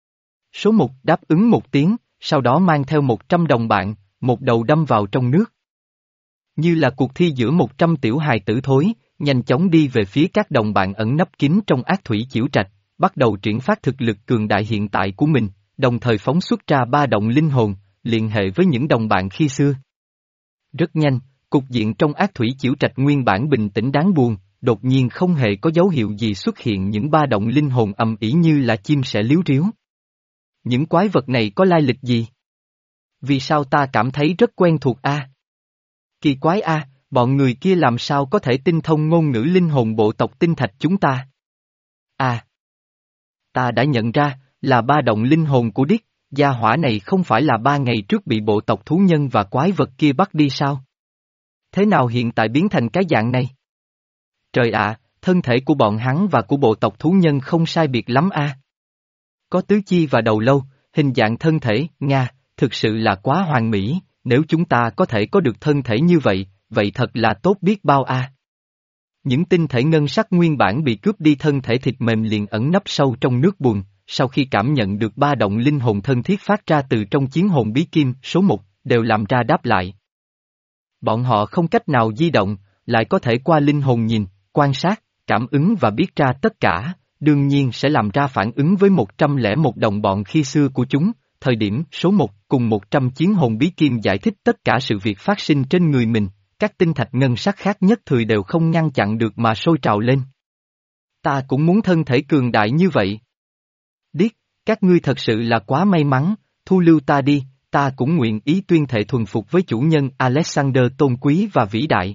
A: Số một đáp ứng một tiếng, sau đó mang theo một trăm đồng bạn, một đầu đâm vào trong nước. Như là cuộc thi giữa một trăm tiểu hài tử thối, nhanh chóng đi về phía các đồng bạn ẩn nấp kín trong ác thủy chiểu trạch, bắt đầu triển phát thực lực cường đại hiện tại của mình, đồng thời phóng xuất ra ba động linh hồn, liên hệ với những đồng bạn khi xưa. Rất nhanh, cục diện trong ác thủy chiểu trạch nguyên bản bình tĩnh đáng buồn, đột nhiên không hề có dấu hiệu gì xuất hiện những ba động linh hồn ầm ĩ như là chim sẻ líu ríu. Những quái vật này có lai lịch gì? Vì sao ta cảm thấy rất quen thuộc a? À? Kỳ quái a, à, bọn người kia làm sao có thể tinh thông ngôn ngữ linh hồn bộ tộc tinh thạch chúng ta? À! Ta đã nhận ra, là ba động linh hồn của Điếc, gia hỏa này không phải là ba ngày trước bị bộ tộc thú nhân và quái vật kia bắt đi sao? Thế nào hiện tại biến thành cái dạng này? Trời ạ, thân thể của bọn hắn và của bộ tộc thú nhân không sai biệt lắm a. À? Có tứ chi và đầu lâu, hình dạng thân thể, Nga, thực sự là quá hoàn mỹ, nếu chúng ta có thể có được thân thể như vậy, vậy thật là tốt biết bao a. À. Những tinh thể ngân sắc nguyên bản bị cướp đi thân thể thịt mềm liền ẩn nấp sâu trong nước bùn, sau khi cảm nhận được ba động linh hồn thân thiết phát ra từ trong chiến hồn bí kim số một, đều làm ra đáp lại. Bọn họ không cách nào di động, lại có thể qua linh hồn nhìn, quan sát, cảm ứng và biết ra tất cả, đương nhiên sẽ làm ra phản ứng với một trăm lẻ một đồng bọn khi xưa của chúng. Thời điểm số một cùng một trăm chiến hồn bí kim giải thích tất cả sự việc phát sinh trên người mình, các tinh thạch ngân sắc khác nhất thời đều không ngăn chặn được mà sôi trào lên. Ta cũng muốn thân thể cường đại như vậy. Điếc, các ngươi thật sự là quá may mắn, thu lưu ta đi, ta cũng nguyện ý tuyên thệ thuần phục với chủ nhân Alexander tôn quý và vĩ đại.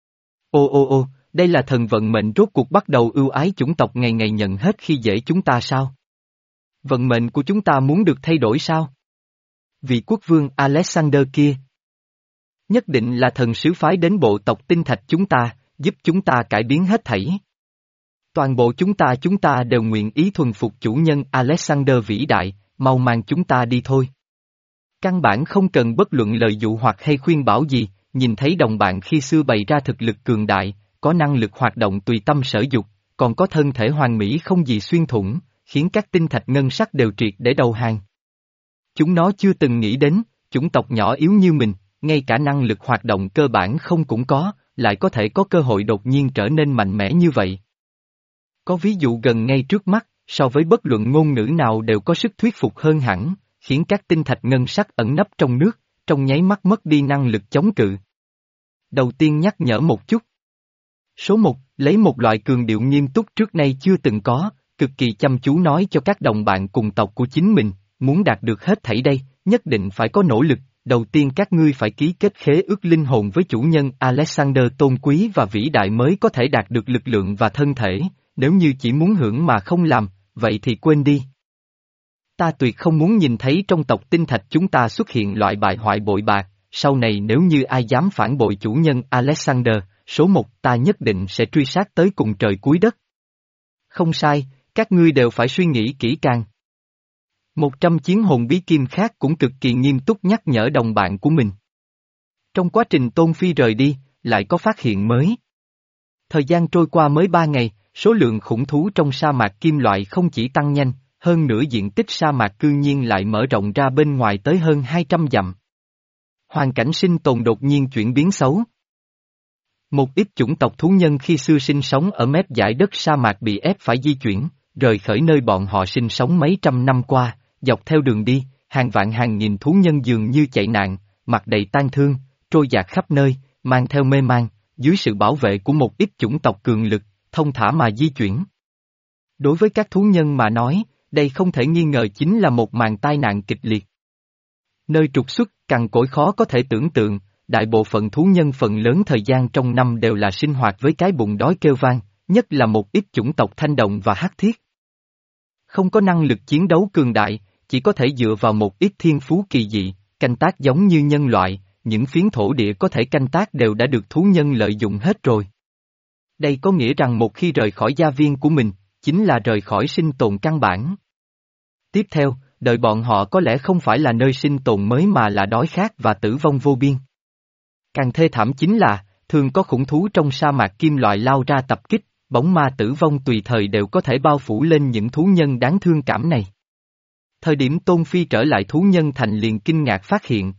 A: Ô ô ô, đây là thần vận mệnh rốt cuộc bắt đầu ưu ái chủng tộc ngày ngày nhận hết khi dễ chúng ta sao? Vận mệnh của chúng ta muốn được thay đổi sao? Vị quốc vương Alexander kia nhất định là thần sứ phái đến bộ tộc tinh thạch chúng ta, giúp chúng ta cải biến hết thảy. Toàn bộ chúng ta chúng ta đều nguyện ý thuần phục chủ nhân Alexander vĩ đại, mau mang chúng ta đi thôi. Căn bản không cần bất luận lời dụ hoặc hay khuyên bảo gì, nhìn thấy đồng bạn khi xưa bày ra thực lực cường đại, có năng lực hoạt động tùy tâm sở dục, còn có thân thể hoàn mỹ không gì xuyên thủng, khiến các tinh thạch ngân sắc đều triệt để đầu hàng. Chúng nó chưa từng nghĩ đến, chủng tộc nhỏ yếu như mình, ngay cả năng lực hoạt động cơ bản không cũng có, lại có thể có cơ hội đột nhiên trở nên mạnh mẽ như vậy. Có ví dụ gần ngay trước mắt, so với bất luận ngôn ngữ nào đều có sức thuyết phục hơn hẳn, khiến các tinh thạch ngân sắc ẩn nấp trong nước, trong nháy mắt mất đi năng lực chống cự. Đầu tiên nhắc nhở một chút. Số một, lấy một loại cường điệu nghiêm túc trước nay chưa từng có, cực kỳ chăm chú nói cho các đồng bạn cùng tộc của chính mình, muốn đạt được hết thảy đây, nhất định phải có nỗ lực, đầu tiên các ngươi phải ký kết khế ước linh hồn với chủ nhân Alexander tôn quý và vĩ đại mới có thể đạt được lực lượng và thân thể, nếu như chỉ muốn hưởng mà không làm, vậy thì quên đi. Ta tuyệt không muốn nhìn thấy trong tộc tinh thạch chúng ta xuất hiện loại bại hoại bội bạc, sau này nếu như ai dám phản bội chủ nhân Alexander, số một ta nhất định sẽ truy sát tới cùng trời cuối đất. Không sai, các ngươi đều phải suy nghĩ kỹ càng. Một trăm chiến hồn bí kim khác cũng cực kỳ nghiêm túc nhắc nhở đồng bạn của mình. Trong quá trình Tôn Phi rời đi, lại có phát hiện mới. Thời gian trôi qua mới ba ngày, số lượng khủng thú trong sa mạc kim loại không chỉ tăng nhanh, hơn nữa diện tích sa mạc cư nhiên lại mở rộng ra bên ngoài tới hơn hai trăm dặm. Hoàn cảnh sinh tồn đột nhiên chuyển biến xấu. Một ít chủng tộc thú nhân khi xưa sinh sống ở mép dải đất sa mạc bị ép phải di chuyển, rời khỏi nơi bọn họ sinh sống mấy trăm năm qua, dọc theo đường đi, hàng vạn hàng nghìn thú nhân dường như chạy nạn, mặt đầy tang thương, trôi dạt khắp nơi, mang theo mê man, dưới sự bảo vệ của một ít chủng tộc cường lực, thông thả mà di chuyển. Đối với các thú nhân mà nói, đây không thể nghi ngờ chính là một màn tai nạn kịch liệt. Nơi trục xuất, cằn cỗi khó có thể tưởng tượng, đại bộ phận thú nhân phần lớn thời gian trong năm đều là sinh hoạt với cái bụng đói kêu vang, nhất là một ít chủng tộc thanh đồng và hắc thiết. Không có năng lực chiến đấu cường đại, chỉ có thể dựa vào một ít thiên phú kỳ dị, canh tác giống như nhân loại, những phiến thổ địa có thể canh tác đều đã được thú nhân lợi dụng hết rồi. Đây có nghĩa rằng một khi rời khỏi gia viên của mình, chính là rời khỏi sinh tồn căn bản. Tiếp theo, đời bọn họ có lẽ không phải là nơi sinh tồn mới mà là đói khát và tử vong vô biên. Càng thê thảm chính là, thường có khủng thú trong sa mạc kim loại lao ra tập kích, bóng ma tử vong tùy thời đều có thể bao phủ lên những thú nhân đáng thương cảm này. Thời điểm Tôn Phi trở lại thú nhân thành liền kinh ngạc phát hiện.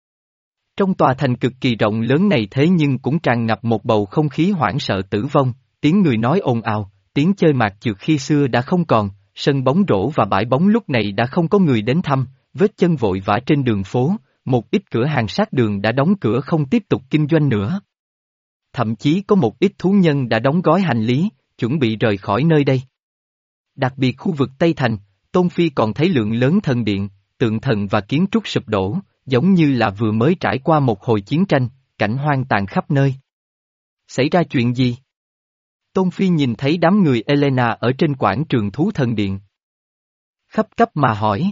A: Trong tòa thành cực kỳ rộng lớn này thế nhưng cũng tràn ngập một bầu không khí hoảng sợ tử vong, tiếng người nói ồn ào, tiếng chơi mạc trượt khi xưa đã không còn, sân bóng rổ và bãi bóng lúc này đã không có người đến thăm, vết chân vội vã trên đường phố, một ít cửa hàng sát đường đã đóng cửa không tiếp tục kinh doanh nữa. Thậm chí có một ít thú nhân đã đóng gói hành lý, chuẩn bị rời khỏi nơi đây. Đặc biệt khu vực Tây Thành, Tôn Phi còn thấy lượng lớn thần điện, tượng thần và kiến trúc sụp đổ, giống như là vừa mới trải qua một hồi chiến tranh, cảnh hoang tàn khắp nơi. Xảy ra chuyện gì? Tôn Phi nhìn thấy đám người Elena ở trên quảng trường thú thần điện. Khấp cấp mà hỏi.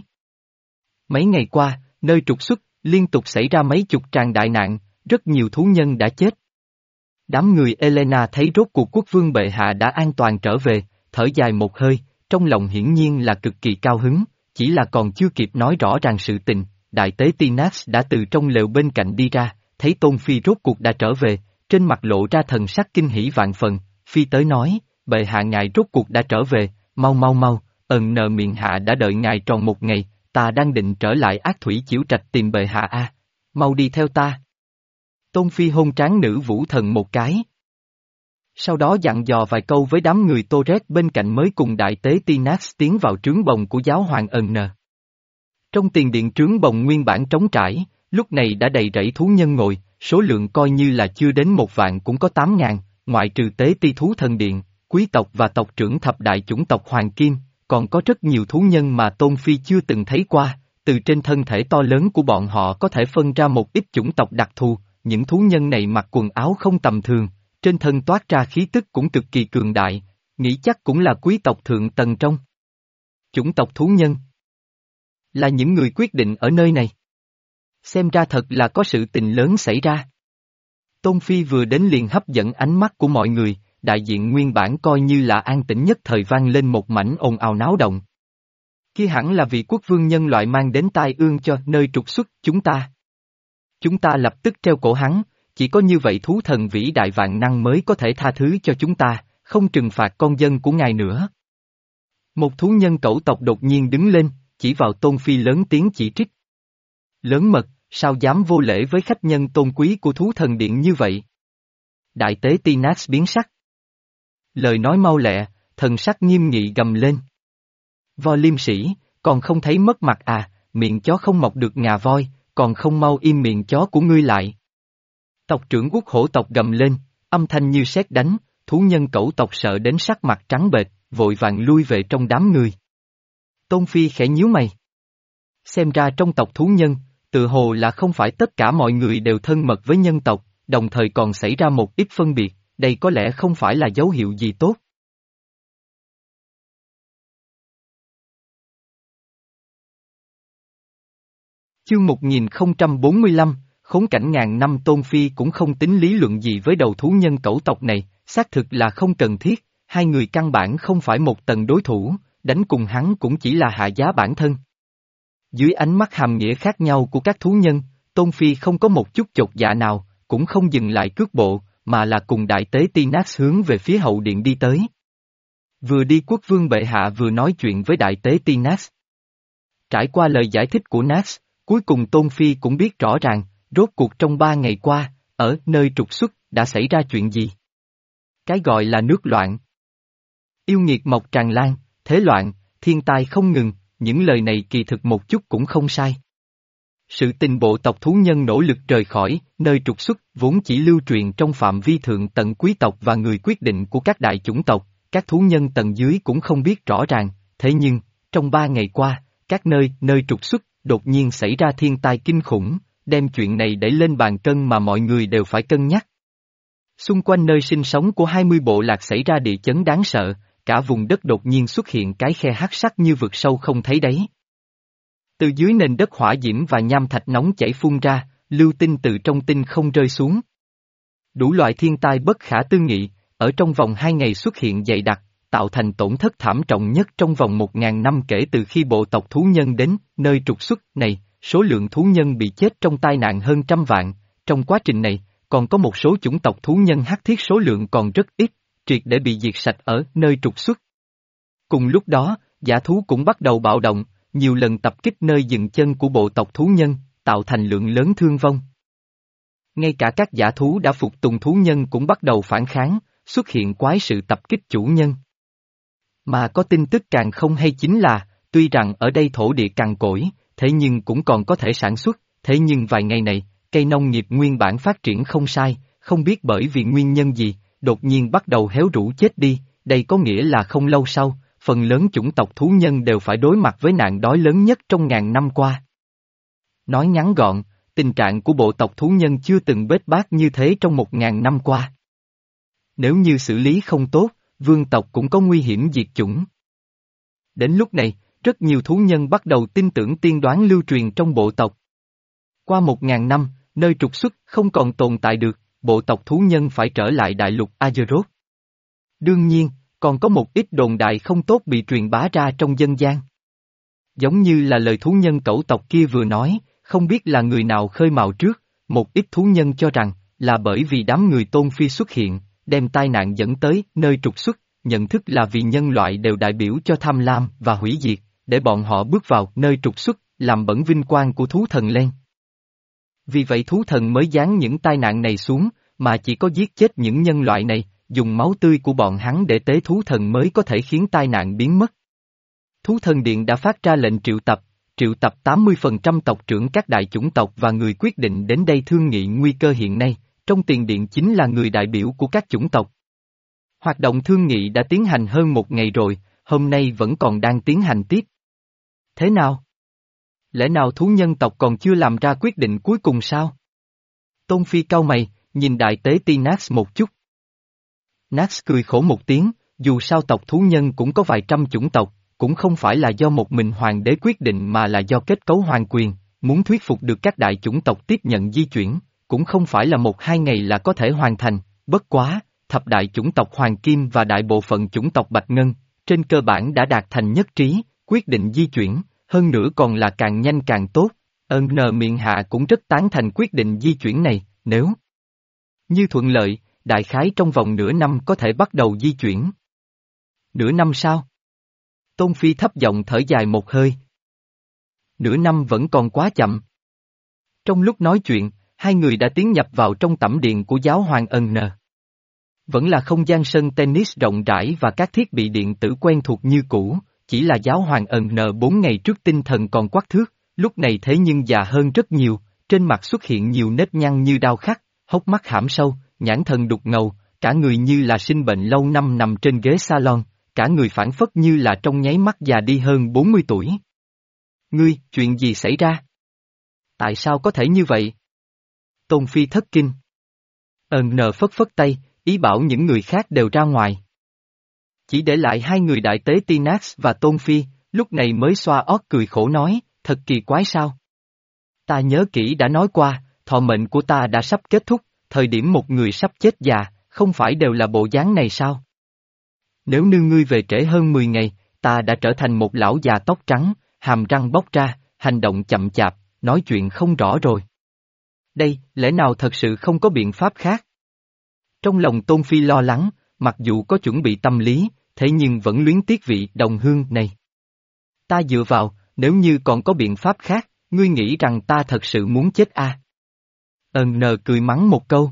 A: Mấy ngày qua, nơi trục xuất, liên tục xảy ra mấy chục tràng đại nạn, rất nhiều thú nhân đã chết. Đám người Elena thấy rốt cuộc quốc vương bệ hạ đã an toàn trở về, thở dài một hơi, trong lòng hiển nhiên là cực kỳ cao hứng, chỉ là còn chưa kịp nói rõ ràng sự tình, đại tế Tinas đã từ trong lều bên cạnh đi ra, thấy Tôn Phi rốt cuộc đã trở về, trên mặt lộ ra thần sắc kinh hỉ vạn phần, Phi tới nói, bệ hạ ngài rốt cuộc đã trở về, mau mau mau, ẩn nờ miệng hạ đã đợi ngài tròn một ngày, ta đang định trở lại Ác Thủy Chiểu Trạch tìm bệ hạ a, mau đi theo ta. Tôn Phi hôn trán nữ vũ thần một cái. Sau đó dặn dò vài câu với đám người Torres bên cạnh mới cùng đại tế Tinax tiến vào trướng bồng của giáo hoàng ẩn nờ. Trong tiền điện trướng bồng nguyên bản trống trải, lúc này đã đầy rẫy thú nhân ngồi, số lượng coi như là chưa đến một vạn cũng có tám ngàn, ngoại trừ tế ti thú thần điện, quý tộc và tộc trưởng thập đại chủng tộc Hoàng Kim, còn có rất nhiều thú nhân mà Tôn Phi chưa từng thấy qua, từ trên thân thể to lớn của bọn họ có thể phân ra một ít chủng tộc đặc thù, những thú nhân này mặc quần áo không tầm thường, trên thân toát ra khí tức cũng cực kỳ cường đại, nghĩ chắc cũng là quý tộc thượng tầng trong. Chủng tộc thú nhân là những người quyết định ở nơi này. Xem ra thật là có sự tình lớn xảy ra. Tôn Phi vừa đến liền hấp dẫn ánh mắt của mọi người, đại diện nguyên bản coi như là an tĩnh nhất thời vang lên một mảnh ồn ào náo động. Kia hẳn là vị quốc vương nhân loại mang đến tai ương cho nơi trục xuất chúng ta. Chúng ta lập tức treo cổ hắn, chỉ có như vậy thú thần vĩ đại vạn năng mới có thể tha thứ cho chúng ta, không trừng phạt con dân của ngài nữa. Một thú nhân cẩu tộc đột nhiên đứng lên, chỉ vào Tôn Phi lớn tiếng chỉ trích. Lớn mật, sao dám vô lễ với khách nhân tôn quý của thú thần điện như vậy? Đại tế Tinax biến sắc. Lời nói mau lẹ, thần sắc nghiêm nghị gầm lên. Voi liêm sĩ, còn không thấy mất mặt à, miệng chó không mọc được ngà voi, còn không mau im miệng chó của ngươi lại. Tộc trưởng quốc hổ tộc gầm lên, âm thanh như sét đánh, thú nhân cẩu tộc sợ đến sắc mặt trắng bệch, vội vàng lui về trong đám người. Tôn Phi khẽ nhíu mày. Xem ra trong tộc thú nhân, tự hồ là không phải tất cả mọi người đều thân mật với nhân tộc, đồng thời còn xảy ra một ít phân biệt, đây có lẽ không phải là dấu hiệu gì tốt. Chương một nghìn không trăm bốn mươi lăm, khốn cảnh ngàn năm. Tôn Phi cũng không tính lý luận gì với đầu thú nhân cẩu tộc này, xác thực là không cần thiết, hai người căn bản không phải một tầng đối thủ, đánh cùng hắn cũng chỉ là hạ giá bản thân. Dưới ánh mắt hàm nghĩa khác nhau của các thú nhân, Tôn Phi không có một chút chột dạ nào, cũng không dừng lại cước bộ, mà là cùng đại tế Tinax hướng về phía hậu điện đi tới. Vừa đi quốc vương bệ hạ vừa nói chuyện với đại tế Tinax. Trải qua lời giải thích của Nax, cuối cùng Tôn Phi cũng biết rõ ràng, rốt cuộc trong ba ngày qua, ở nơi trục xuất, đã xảy ra chuyện gì. Cái gọi là nước loạn. Yêu nghiệt mọc tràn lan, thế loạn, thiên tai không ngừng, những lời này kỳ thực một chút cũng không sai. Sự tình bộ tộc thú nhân nỗ lực rời khỏi, nơi trục xuất, vốn chỉ lưu truyền trong phạm vi thượng tầng quý tộc và người quyết định của các đại chủng tộc, các thú nhân tầng dưới cũng không biết rõ ràng, thế nhưng, trong ba ngày qua, các nơi, nơi trục xuất, đột nhiên xảy ra thiên tai kinh khủng, đem chuyện này đẩy lên bàn cân mà mọi người đều phải cân nhắc. Xung quanh nơi sinh sống của hai mươi bộ lạc xảy ra địa chấn đáng sợ, cả vùng đất đột nhiên xuất hiện cái khe hắc sắc như vực sâu không thấy đáy. Từ dưới nền đất hỏa diễm và nham thạch nóng chảy phun ra, lưu tinh từ trong tinh không rơi xuống. Đủ loại thiên tai bất khả tư nghị, ở trong vòng hai ngày xuất hiện dày đặc, tạo thành tổn thất thảm trọng nhất trong vòng một ngàn năm kể từ khi bộ tộc thú nhân đến nơi trục xuất này, số lượng thú nhân bị chết trong tai nạn hơn trăm vạn, trong quá trình này, còn có một số chủng tộc thú nhân hắc thiết số lượng còn rất ít, triệt để bị diệt sạch ở nơi trục xuất. Cùng lúc đó, dã thú cũng bắt đầu bạo động, nhiều lần tập kích nơi dừng chân của bộ tộc thú nhân, tạo thành lượng lớn thương vong. Ngay cả các dã thú đã phục tùng thú nhân cũng bắt đầu phản kháng, xuất hiện quái sự tập kích chủ nhân. Mà có tin tức càng không hay chính là, tuy rằng ở đây thổ địa cằn cỗi, thế nhưng cũng còn có thể sản xuất, thế nhưng vài ngày này, cây nông nghiệp nguyên bản phát triển không sai, không biết bởi vì nguyên nhân gì, đột nhiên bắt đầu héo rũ chết đi, đây có nghĩa là không lâu sau, phần lớn chủng tộc thú nhân đều phải đối mặt với nạn đói lớn nhất trong ngàn năm qua. Nói ngắn gọn, tình trạng của bộ tộc thú nhân chưa từng bết bát như thế trong một ngàn năm qua. Nếu như xử lý không tốt, vương tộc cũng có nguy hiểm diệt chủng. Đến lúc này, rất nhiều thú nhân bắt đầu tin tưởng tiên đoán lưu truyền trong bộ tộc. Qua một ngàn năm, nơi trục xuất không còn tồn tại được, bộ tộc thú nhân phải trở lại đại lục Azeroth. Đương nhiên, còn có một ít đồn đại không tốt bị truyền bá ra trong dân gian. Giống như là lời thú nhân cẩu tộc kia vừa nói, không biết là người nào khơi mào trước, một ít thú nhân cho rằng, là bởi vì đám người Tôn Phi xuất hiện, đem tai nạn dẫn tới nơi trục xuất, nhận thức là vì nhân loại đều đại biểu cho tham lam và hủy diệt, để bọn họ bước vào nơi trục xuất, làm bẩn vinh quang của thú thần lên. Vì vậy thú thần mới giáng những tai nạn này xuống, mà chỉ có giết chết những nhân loại này, dùng máu tươi của bọn hắn để tế thú thần mới có thể khiến tai nạn biến mất. Thú thần điện đã phát ra lệnh triệu tập, triệu tập tám mươi phần trăm tộc trưởng các đại chủng tộc và người quyết định đến đây thương nghị nguy cơ hiện nay, trong tiền điện chính là người đại biểu của các chủng tộc. Hoạt động thương nghị đã tiến hành hơn một ngày rồi, hôm nay vẫn còn đang tiến hành tiếp. Thế nào? Lẽ nào thú nhân tộc còn chưa làm ra quyết định cuối cùng sao? Tôn Phi cau mày, nhìn đại tế ti Nax một chút. Nax cười khổ một tiếng, dù sao tộc thú nhân cũng có vài trăm chủng tộc, cũng không phải là do một mình hoàng đế quyết định mà là do kết cấu hoàng quyền, muốn thuyết phục được các đại chủng tộc tiếp nhận di chuyển, cũng không phải là một hai ngày là có thể hoàn thành, bất quá, thập đại chủng tộc Hoàng Kim và đại bộ phận chủng tộc Bạch Ngân, trên cơ bản đã đạt thành nhất trí, quyết định di chuyển, hơn nữa còn là càng nhanh càng tốt, ơn nờ miệng hạ cũng rất tán thành quyết định di chuyển này, nếu như thuận lợi, đại khái trong vòng nửa năm có thể bắt đầu di chuyển. Nửa năm sao? Tôn Phi thấp giọng thở dài một hơi. Nửa năm vẫn còn quá chậm. Trong lúc nói chuyện, hai người đã tiến nhập vào trong tẩm điện của giáo hoàng ân nờ. Vẫn là không gian sân tennis rộng rãi và các thiết bị điện tử quen thuộc như cũ, chỉ là giáo hoàng ân nờ bốn ngày trước tinh thần còn quắc thước, lúc này thế nhưng già hơn rất nhiều, trên mặt xuất hiện nhiều nếp nhăn như đao khắc, hốc mắt hãm sâu, nhãn thần đục ngầu, cả người như là sinh bệnh lâu năm nằm trên ghế salon, cả người phảng phất như là trong nháy mắt già đi hơn bốn mươi tuổi. Ngươi, chuyện gì xảy ra? Tại sao có thể như vậy? Tôn Phi thất kinh. Ân nờ phất phất tay, ý bảo những người khác đều ra ngoài. Chỉ để lại hai người đại tế Tinax và Tôn Phi, lúc này mới xoa ót cười khổ nói, thật kỳ quái sao? Ta nhớ kỹ đã nói qua, thọ mệnh của ta đã sắp kết thúc, thời điểm một người sắp chết già, không phải đều là bộ dáng này sao? Nếu nương ngươi về trễ hơn mười ngày, ta đã trở thành một lão già tóc trắng, hàm răng bóc ra, hành động chậm chạp, nói chuyện không rõ rồi. Đây, lẽ nào thật sự không có biện pháp khác? Trong lòng Tôn Phi lo lắng, mặc dù có chuẩn bị tâm lý, thế nhưng vẫn luyến tiếc vị đồng hương này. Ta dựa vào, nếu như còn có biện pháp khác, ngươi nghĩ rằng ta thật sự muốn chết à? Ân nờ cười mắng một câu.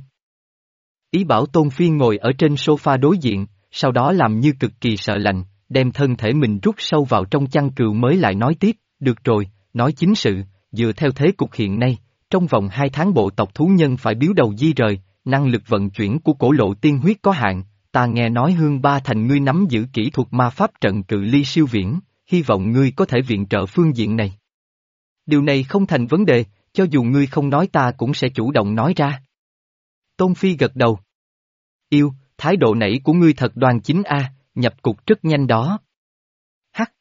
A: Ý bảo Tôn Phi ngồi ở trên sofa đối diện, sau đó làm như cực kỳ sợ lạnh, đem thân thể mình rút sâu vào trong chăn cừu mới lại nói tiếp, được rồi, nói chính sự, dựa theo thế cục hiện nay, trong vòng hai tháng bộ tộc thú nhân phải biếu đầu di rời, năng lực vận chuyển của cổ lộ tiên huyết có hạn, ta nghe nói Hương Ba Thành ngươi nắm giữ kỹ thuật ma pháp trận cự ly siêu viễn, hy vọng ngươi có thể viện trợ phương diện này. Điều này không thành vấn đề, cho dù ngươi không nói ta cũng sẽ chủ động nói ra. Tôn Phi gật đầu. Yêu, thái độ nãy của ngươi thật đoan chính a, nhập cục rất nhanh đó. Hắc.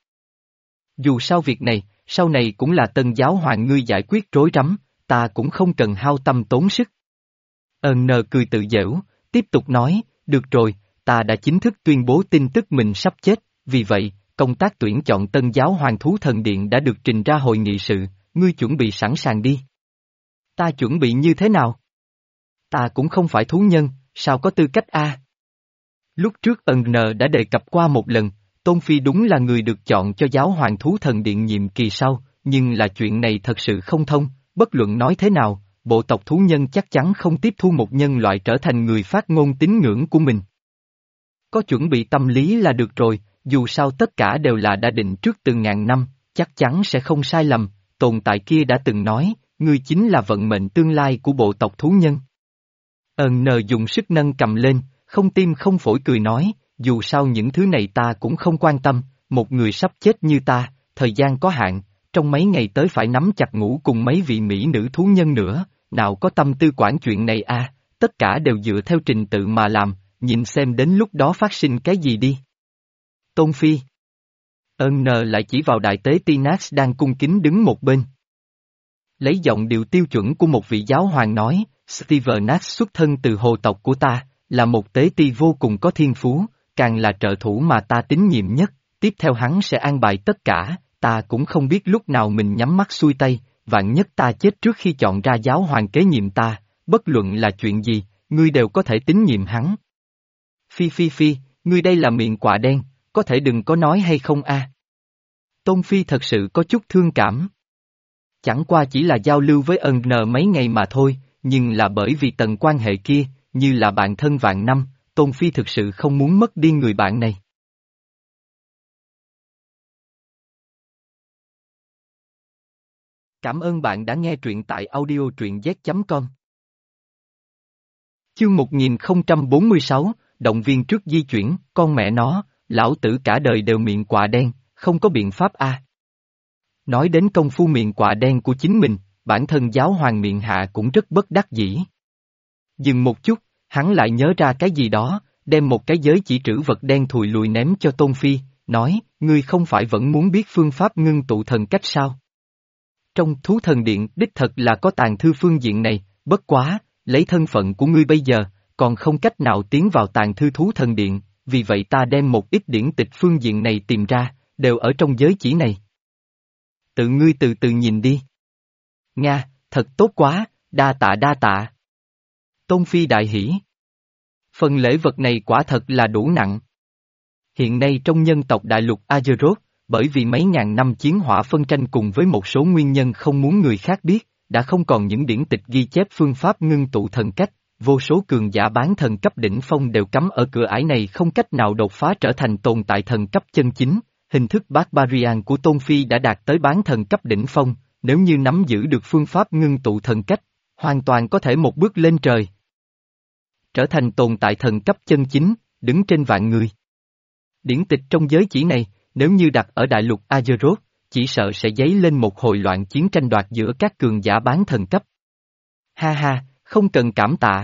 A: Dù sao việc này, sau này cũng là tân giáo hoàng ngươi giải quyết rối rắm, ta cũng không cần hao tâm tốn sức. Ân nờ cười tự giễu, tiếp tục nói, được rồi, ta đã chính thức tuyên bố tin tức mình sắp chết, vì vậy, công tác tuyển chọn tân giáo hoàng thú thần điện đã được trình ra hội nghị sự, ngươi chuẩn bị sẵn sàng đi. Ta chuẩn bị như thế nào? Ta cũng không phải thú nhân, sao có tư cách a? Lúc trước ân nờ đã đề cập qua một lần, Tôn Phi đúng là người được chọn cho giáo hoàng thú thần điện nhiệm kỳ sau, nhưng là chuyện này thật sự không thông, bất luận nói thế nào, bộ tộc thú nhân chắc chắn không tiếp thu một nhân loại trở thành người phát ngôn tín ngưỡng của mình. Có chuẩn bị tâm lý là được rồi, dù sao tất cả đều là đã định trước từ ngàn năm, chắc chắn sẽ không sai lầm, tồn tại kia đã từng nói, ngươi chính là vận mệnh tương lai của bộ tộc thú nhân. Ân nờ dùng sức nâng cầm lên, không tim không phổi cười nói, dù sao những thứ này ta cũng không quan tâm, một người sắp chết như ta, thời gian có hạn, trong mấy ngày tới phải nắm chặt ngủ cùng mấy vị mỹ nữ thú nhân nữa, nào có tâm tư quản chuyện này à, tất cả đều dựa theo trình tự mà làm, nhìn xem đến lúc đó phát sinh cái gì đi. Tôn Phi. Ân nờ lại chỉ vào đại tế Tinax đang cung kính đứng một bên. Lấy giọng điệu tiêu chuẩn của một vị giáo hoàng nói, Steve Nax xuất thân từ hồ tộc của ta, là một tế ti vô cùng có thiên phú, càng là trợ thủ mà ta tín nhiệm nhất, tiếp theo hắn sẽ an bài tất cả, ta cũng không biết lúc nào mình nhắm mắt xuôi tay, vạn nhất ta chết trước khi chọn ra giáo hoàng kế nhiệm ta, bất luận là chuyện gì, ngươi đều có thể tín nhiệm hắn. Phi phi phi, ngươi đây là miệng quạ đen, có thể đừng có nói hay không a? Tôn Phi thật sự có chút thương cảm. Chẳng qua chỉ là giao lưu với ân nờ mấy ngày mà thôi, nhưng là bởi vì tầng quan hệ kia, như là bạn thân vạn năm, Tôn Phi thực sự không muốn mất đi người bạn này. Cảm ơn bạn đã nghe truyện tại audio truyện z chấm com. Chương một nghìn không trăm bốn mươi sáu, động viên trước di chuyển, con mẹ nó, lão tử cả đời đều miệng quạ đen, không có biện pháp a. À. Nói đến công phu miệng quạ đen của chính mình, bản thân giáo hoàng miệng hạ cũng rất bất đắc dĩ. Dừng một chút, hắn lại nhớ ra cái gì đó, đem một cái giới chỉ trữ vật đen thùi lùi ném cho Tôn Phi, nói, ngươi không phải vẫn muốn biết phương pháp ngưng tụ thần cách sao? Trong thú thần điện đích thật là có tàng thư phương diện này, bất quá, lấy thân phận của ngươi bây giờ, còn không cách nào tiến vào tàng thư thú thần điện, vì vậy ta đem một ít điển tịch phương diện này tìm ra, đều ở trong giới chỉ này. Tự ngươi từ từ nhìn đi. Nga, thật tốt quá, đa tạ đa tạ. Tôn Phi đại hỉ. Phần lễ vật này quả thật là đủ nặng. Hiện nay trong nhân tộc đại lục Azeroth, bởi vì mấy ngàn năm chiến hỏa phân tranh cùng với một số nguyên nhân không muốn người khác biết, đã không còn những điển tịch ghi chép phương pháp ngưng tụ thần cách, vô số cường giả bán thần cấp đỉnh phong đều cắm ở cửa ải này không cách nào đột phá trở thành tồn tại thần cấp chân chính, hình thức Barbarian của Tôn Phi đã đạt tới bán thần cấp đỉnh phong, nếu như nắm giữ được phương pháp ngưng tụ thần cách, hoàn toàn có thể một bước lên trời. Trở thành tồn tại thần cấp chân chính, đứng trên vạn người. Điển tịch trong giới chỉ này, nếu như đặt ở đại lục Azeroth, chỉ sợ sẽ dấy lên một hồi loạn chiến tranh đoạt giữa các cường giả bán thần cấp. Ha ha, không cần cảm tạ.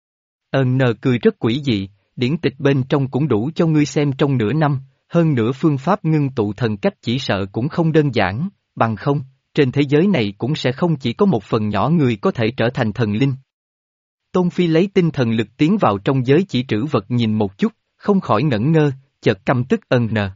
A: Ơn nờ cười rất quỷ dị, điển tịch bên trong cũng đủ cho ngươi xem trong nửa năm, hơn nữa phương pháp ngưng tụ thần cách chỉ sợ cũng không đơn giản, bằng không, trên thế giới này cũng sẽ không chỉ có một phần nhỏ người có thể trở thành thần linh. Tôn Phi lấy tinh thần lực tiến vào trong giới chỉ trữ vật nhìn một chút, không khỏi ngẩn ngơ, chợt căm tức ân nờ.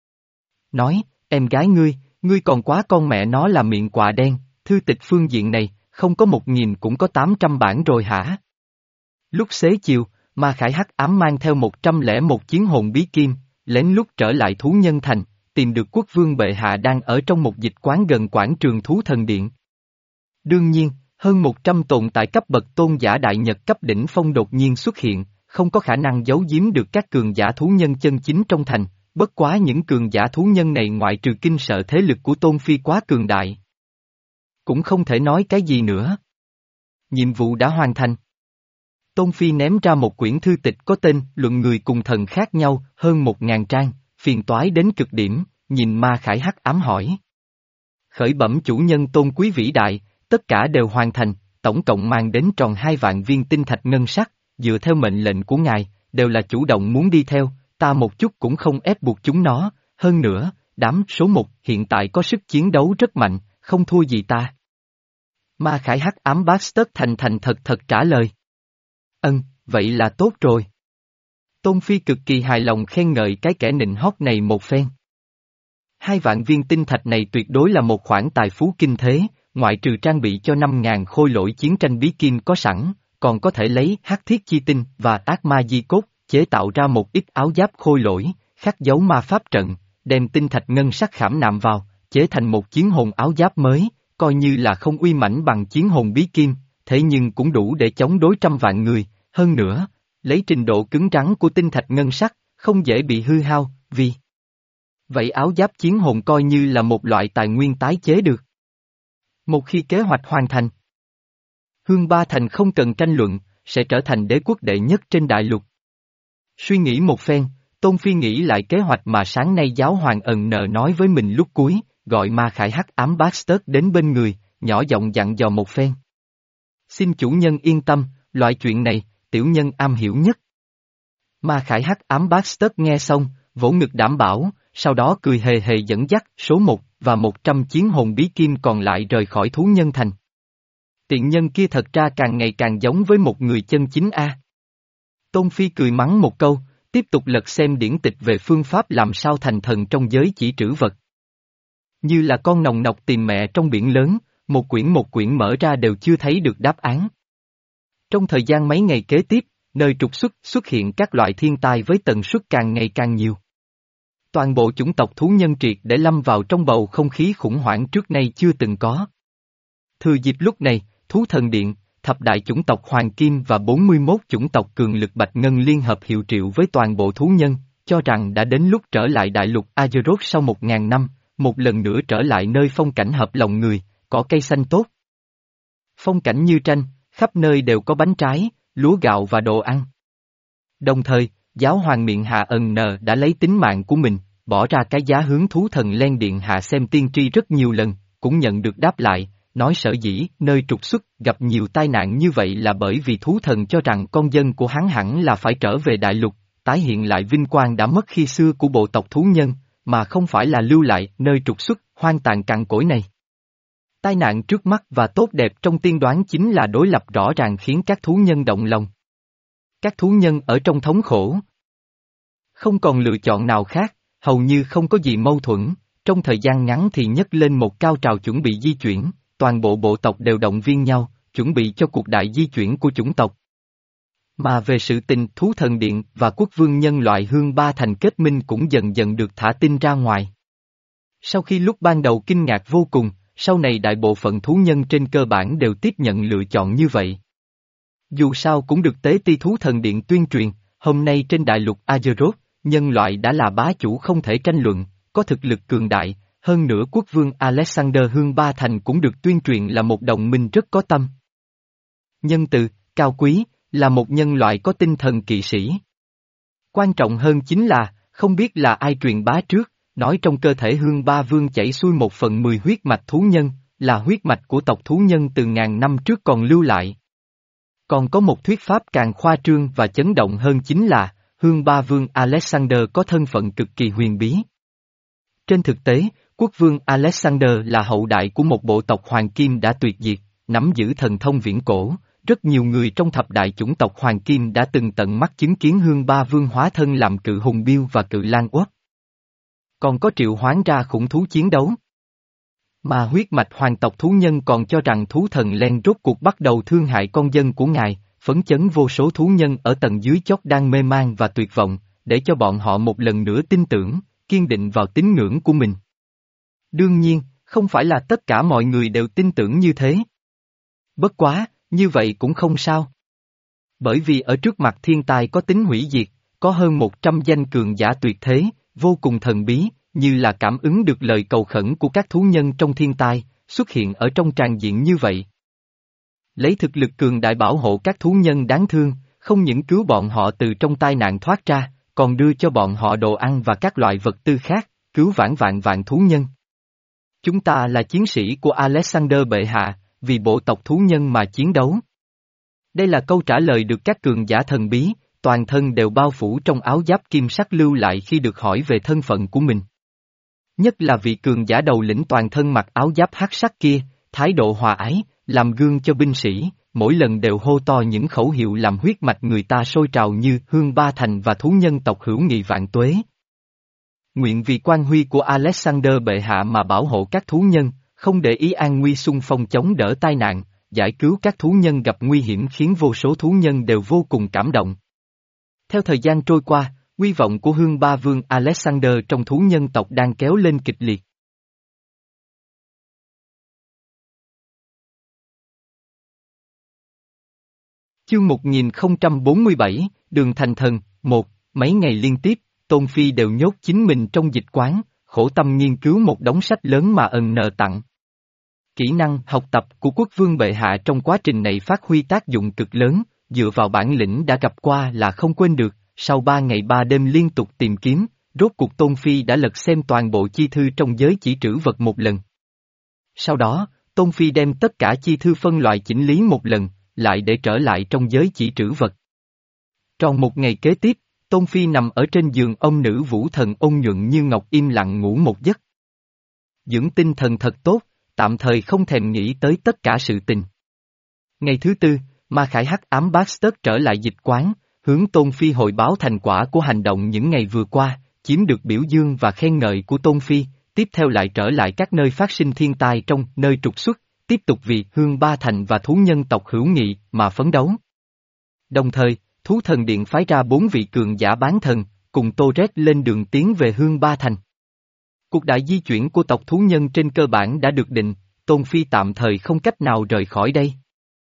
A: Nói, em gái ngươi, ngươi còn quá con mẹ nó là miệng quạ đen, thư tịch phương diện này, không có một nghìn cũng có tám trăm bản rồi hả? Lúc xế chiều, Ma Khải Hắc ám mang theo một trăm lẻ một chiến hồn bí kim, lén lút trở lại thú nhân thành, tìm được quốc vương bệ hạ đang ở trong một dịch quán gần quảng trường thú thần điện. Đương nhiên, hơn một trăm tồn tại cấp bậc tôn giả đại nhật cấp đỉnh phong đột nhiên xuất hiện, không có khả năng giấu giếm được các cường giả thú nhân chân chính trong thành, bất quá những cường giả thú nhân này ngoại trừ kinh sợ thế lực của Tôn Phi quá cường đại. Cũng không thể nói cái gì nữa. Nhiệm vụ đã hoàn thành. Tôn Phi ném ra một quyển thư tịch có tên Luận người cùng thần khác nhau, hơn một ngàn trang, phiền toái đến cực điểm, nhìn Ma Khải Hắc ám hỏi. Khởi bẩm chủ nhân tôn quý vĩ đại, tất cả đều hoàn thành, tổng cộng mang đến tròn hai vạn viên tinh thạch ngân sắc, dựa theo mệnh lệnh của ngài, đều là chủ động muốn đi theo, ta một chút cũng không ép buộc chúng nó, hơn nữa, đám số một hiện tại có sức chiến đấu rất mạnh, không thua gì ta. Ma Khải Hắc ám Bastard thành thành thật thật trả lời. Ân, vậy là tốt rồi. Tôn Phi cực kỳ hài lòng khen ngợi cái kẻ nịnh hót này một phen. Hai vạn viên tinh thạch này tuyệt đối là một khoản tài phú kinh thế, ngoại trừ trang bị cho năm ngàn khôi lỗi chiến tranh bí kim có sẵn, còn có thể lấy hắc thiết chi tinh và ác ma di cốt, chế tạo ra một ít áo giáp khôi lỗi, khắc dấu ma pháp trận, đem tinh thạch ngân sắc khảm nạm vào, chế thành một chiến hồn áo giáp mới, coi như là không uy mãnh bằng chiến hồn bí kim, thế nhưng cũng đủ để chống đối trăm vạn người, hơn nữa, lấy trình độ cứng rắn của tinh thạch ngân sắc, không dễ bị hư hao, vì vậy áo giáp chiến hồn coi như là một loại tài nguyên tái chế được. Một khi kế hoạch hoàn thành, Hương Ba Thành không cần tranh luận, sẽ trở thành đế quốc đệ nhất trên đại lục. Suy nghĩ một phen, Tôn Phi nghĩ lại kế hoạch mà sáng nay giáo hoàng ẩn nợ nói với mình lúc cuối, gọi Ma Khải Hắc ám Bastard đến bên người, nhỏ giọng dặn dò một phen. Xin chủ nhân yên tâm, loại chuyện này, tiểu nhân am hiểu nhất. Ma Khải Hắc ám Bastard nghe xong, vỗ ngực đảm bảo, sau đó cười hề hề dẫn dắt số một và một trăm chiến hồn bí kim còn lại rời khỏi thú nhân thành. Tiện nhân kia thật ra càng ngày càng giống với một người chân chính a. Tôn Phi cười mắng một câu, tiếp tục lật xem điển tịch về phương pháp làm sao thành thần trong giới chỉ trữ vật. Như là con nòng nọc tìm mẹ trong biển lớn, một quyển một quyển mở ra đều chưa thấy được đáp án. Trong thời gian mấy ngày kế tiếp, nơi trục xuất xuất hiện các loại thiên tai với tần suất càng ngày càng nhiều. Toàn bộ chủng tộc thú nhân triệt để lâm vào trong bầu không khí khủng hoảng trước nay chưa từng có. Thừa dịp lúc này, thú thần điện, thập đại chủng tộc Hoàng Kim và bốn mươi mốt chủng tộc cường lực Bạch Ngân liên hợp hiệu triệu với toàn bộ thú nhân, cho rằng đã đến lúc trở lại đại lục Azeroth sau một ngàn năm, một lần nữa trở lại nơi phong cảnh hợp lòng người, cỏ cây xanh tốt. Phong cảnh như tranh, khắp nơi đều có bánh trái, lúa gạo và đồ ăn. Đồng thời, giáo hoàng miệng hạ ẩn nờ đã lấy tính mạng của mình, bỏ ra cái giá hướng thú thần Len Điện hạ xem tiên tri rất nhiều lần, cũng nhận được đáp lại, nói sở dĩ nơi trục xuất gặp nhiều tai nạn như vậy là bởi vì thú thần cho rằng con dân của hắn hẳn là phải trở về đại lục, tái hiện lại vinh quang đã mất khi xưa của bộ tộc thú nhân, mà không phải là lưu lại nơi trục xuất hoang tàn cằn cỗi này. Tai nạn trước mắt và tốt đẹp trong tiên đoán chính là đối lập rõ ràng khiến các thú nhân động lòng. Các thú nhân ở trong thống khổ. Không còn lựa chọn nào khác, hầu như không có gì mâu thuẫn, trong thời gian ngắn thì nhấc lên một cao trào chuẩn bị di chuyển, toàn bộ bộ tộc đều động viên nhau, chuẩn bị cho cuộc đại di chuyển của chủng tộc. Mà về sự tình thú thần điện và quốc vương nhân loại Hương Ba Thành kết minh cũng dần dần được thả tin ra ngoài. Sau khi lúc ban đầu kinh ngạc vô cùng, sau này đại bộ phận thú nhân trên cơ bản đều tiếp nhận lựa chọn như vậy. Dù sao cũng được tế ti thú thần điện tuyên truyền, hôm nay trên đại lục Azeroth, nhân loại đã là bá chủ không thể tranh luận, có thực lực cường đại, hơn nữa quốc vương Alexander Hương Ba Thành cũng được tuyên truyền là một đồng minh rất có tâm. Nhân từ, cao quý, là một nhân loại có tinh thần kỵ sĩ. Quan trọng hơn chính là, không biết là ai truyền bá trước, nói trong cơ thể Hương Ba Vương chảy xuôi một phần mười huyết mạch thú nhân, là huyết mạch của tộc thú nhân từ ngàn năm trước còn lưu lại. Còn có một thuyết pháp càng khoa trương và chấn động hơn chính là, Hương Ba Vương Alexander có thân phận cực kỳ huyền bí. Trên thực tế, quốc vương Alexander là hậu đại của một bộ tộc Hoàng Kim đã tuyệt diệt, nắm giữ thần thông viễn cổ, rất nhiều người trong thập đại chủng tộc Hoàng Kim đã từng tận mắt chứng kiến Hương Ba Vương hóa thân làm cự hùng biêu và cự lan uất. Còn có triệu hoán ra khủng thú chiến đấu. Mà huyết mạch hoàng tộc thú nhân còn cho rằng thú thần Len rốt cuộc bắt đầu thương hại con dân của ngài, phấn chấn vô số thú nhân ở tầng dưới chót đang mê man và tuyệt vọng, để cho bọn họ một lần nữa tin tưởng, kiên định vào tín ngưỡng của mình. Đương nhiên, không phải là tất cả mọi người đều tin tưởng như thế. Bất quá, như vậy cũng không sao. Bởi vì ở trước mặt thiên tai có tính hủy diệt, có hơn một trăm danh cường giả tuyệt thế, vô cùng thần bí, như là cảm ứng được lời cầu khẩn của các thú nhân trong thiên tai, xuất hiện ở trong tràng diện như vậy. Lấy thực lực cường đại bảo hộ các thú nhân đáng thương, không những cứu bọn họ từ trong tai nạn thoát ra, còn đưa cho bọn họ đồ ăn và các loại vật tư khác, cứu vãn vạn vạn thú nhân. Chúng ta là chiến sĩ của Alexander bệ hạ, vì bộ tộc thú nhân mà chiến đấu. Đây là câu trả lời được các cường giả thần bí, toàn thân đều bao phủ trong áo giáp kim sắc lưu lại khi được hỏi về thân phận của mình. Nhất là vị cường giả đầu lĩnh toàn thân mặc áo giáp hắc sắc kia, thái độ hòa ái, làm gương cho binh sĩ, mỗi lần đều hô to những khẩu hiệu làm huyết mạch người ta sôi trào như Hương Ba Thành và thú nhân tộc hữu nghị vạn tuế. Nguyện vì quan huy của Alexander bệ hạ mà bảo hộ các thú nhân, không để ý an nguy xung phong chống đỡ tai nạn, giải cứu các thú nhân gặp nguy hiểm khiến vô số thú nhân đều vô cùng cảm động. Theo thời gian trôi qua, uy vọng của Hương Ba Vương Alexander trong thú nhân tộc đang kéo lên kịch liệt. Chương một nghìn không trăm bốn mươi bảy, Đường Thành Thần, một, mấy ngày liên tiếp, Tôn Phi đều nhốt chính mình trong dịch quán, khổ tâm nghiên cứu một đống sách lớn mà ẩn nợ tặng. Kỹ năng học tập của quốc vương bệ hạ trong quá trình này phát huy tác dụng cực lớn, dựa vào bản lĩnh đã gặp qua là không quên được, sau ba ngày ba đêm liên tục tìm kiếm, rốt cuộc Tôn Phi đã lật xem toàn bộ chi thư trong giới chỉ trữ vật một lần. Sau đó, Tôn Phi đem tất cả chi thư phân loại chỉnh lý một lần, lại để trở lại trong giới chỉ trữ vật. Tròn một ngày kế tiếp, Tôn Phi nằm ở trên giường ông nữ vũ thần ôn nhuận như ngọc im lặng ngủ một giấc. Dưỡng tinh thần thật tốt, tạm thời không thèm nghĩ tới tất cả sự tình. Ngày thứ tư, Ma Khải Hắc ám Bastard trở lại dịch quán, hướng Tôn Phi hội báo thành quả của hành động những ngày vừa qua, chiếm được biểu dương và khen ngợi của Tôn Phi, tiếp theo lại trở lại các nơi phát sinh thiên tai trong nơi trục xuất, tiếp tục vì Hương Ba Thành và thú nhân tộc hữu nghị mà phấn đấu. Đồng thời, Thú Thần Điện phái ra bốn vị cường giả bán thần, cùng Tô Rét lên đường tiến về Hương Ba Thành. Cuộc đại di chuyển của tộc thú nhân trên cơ bản đã được định, Tôn Phi tạm thời không cách nào rời khỏi đây.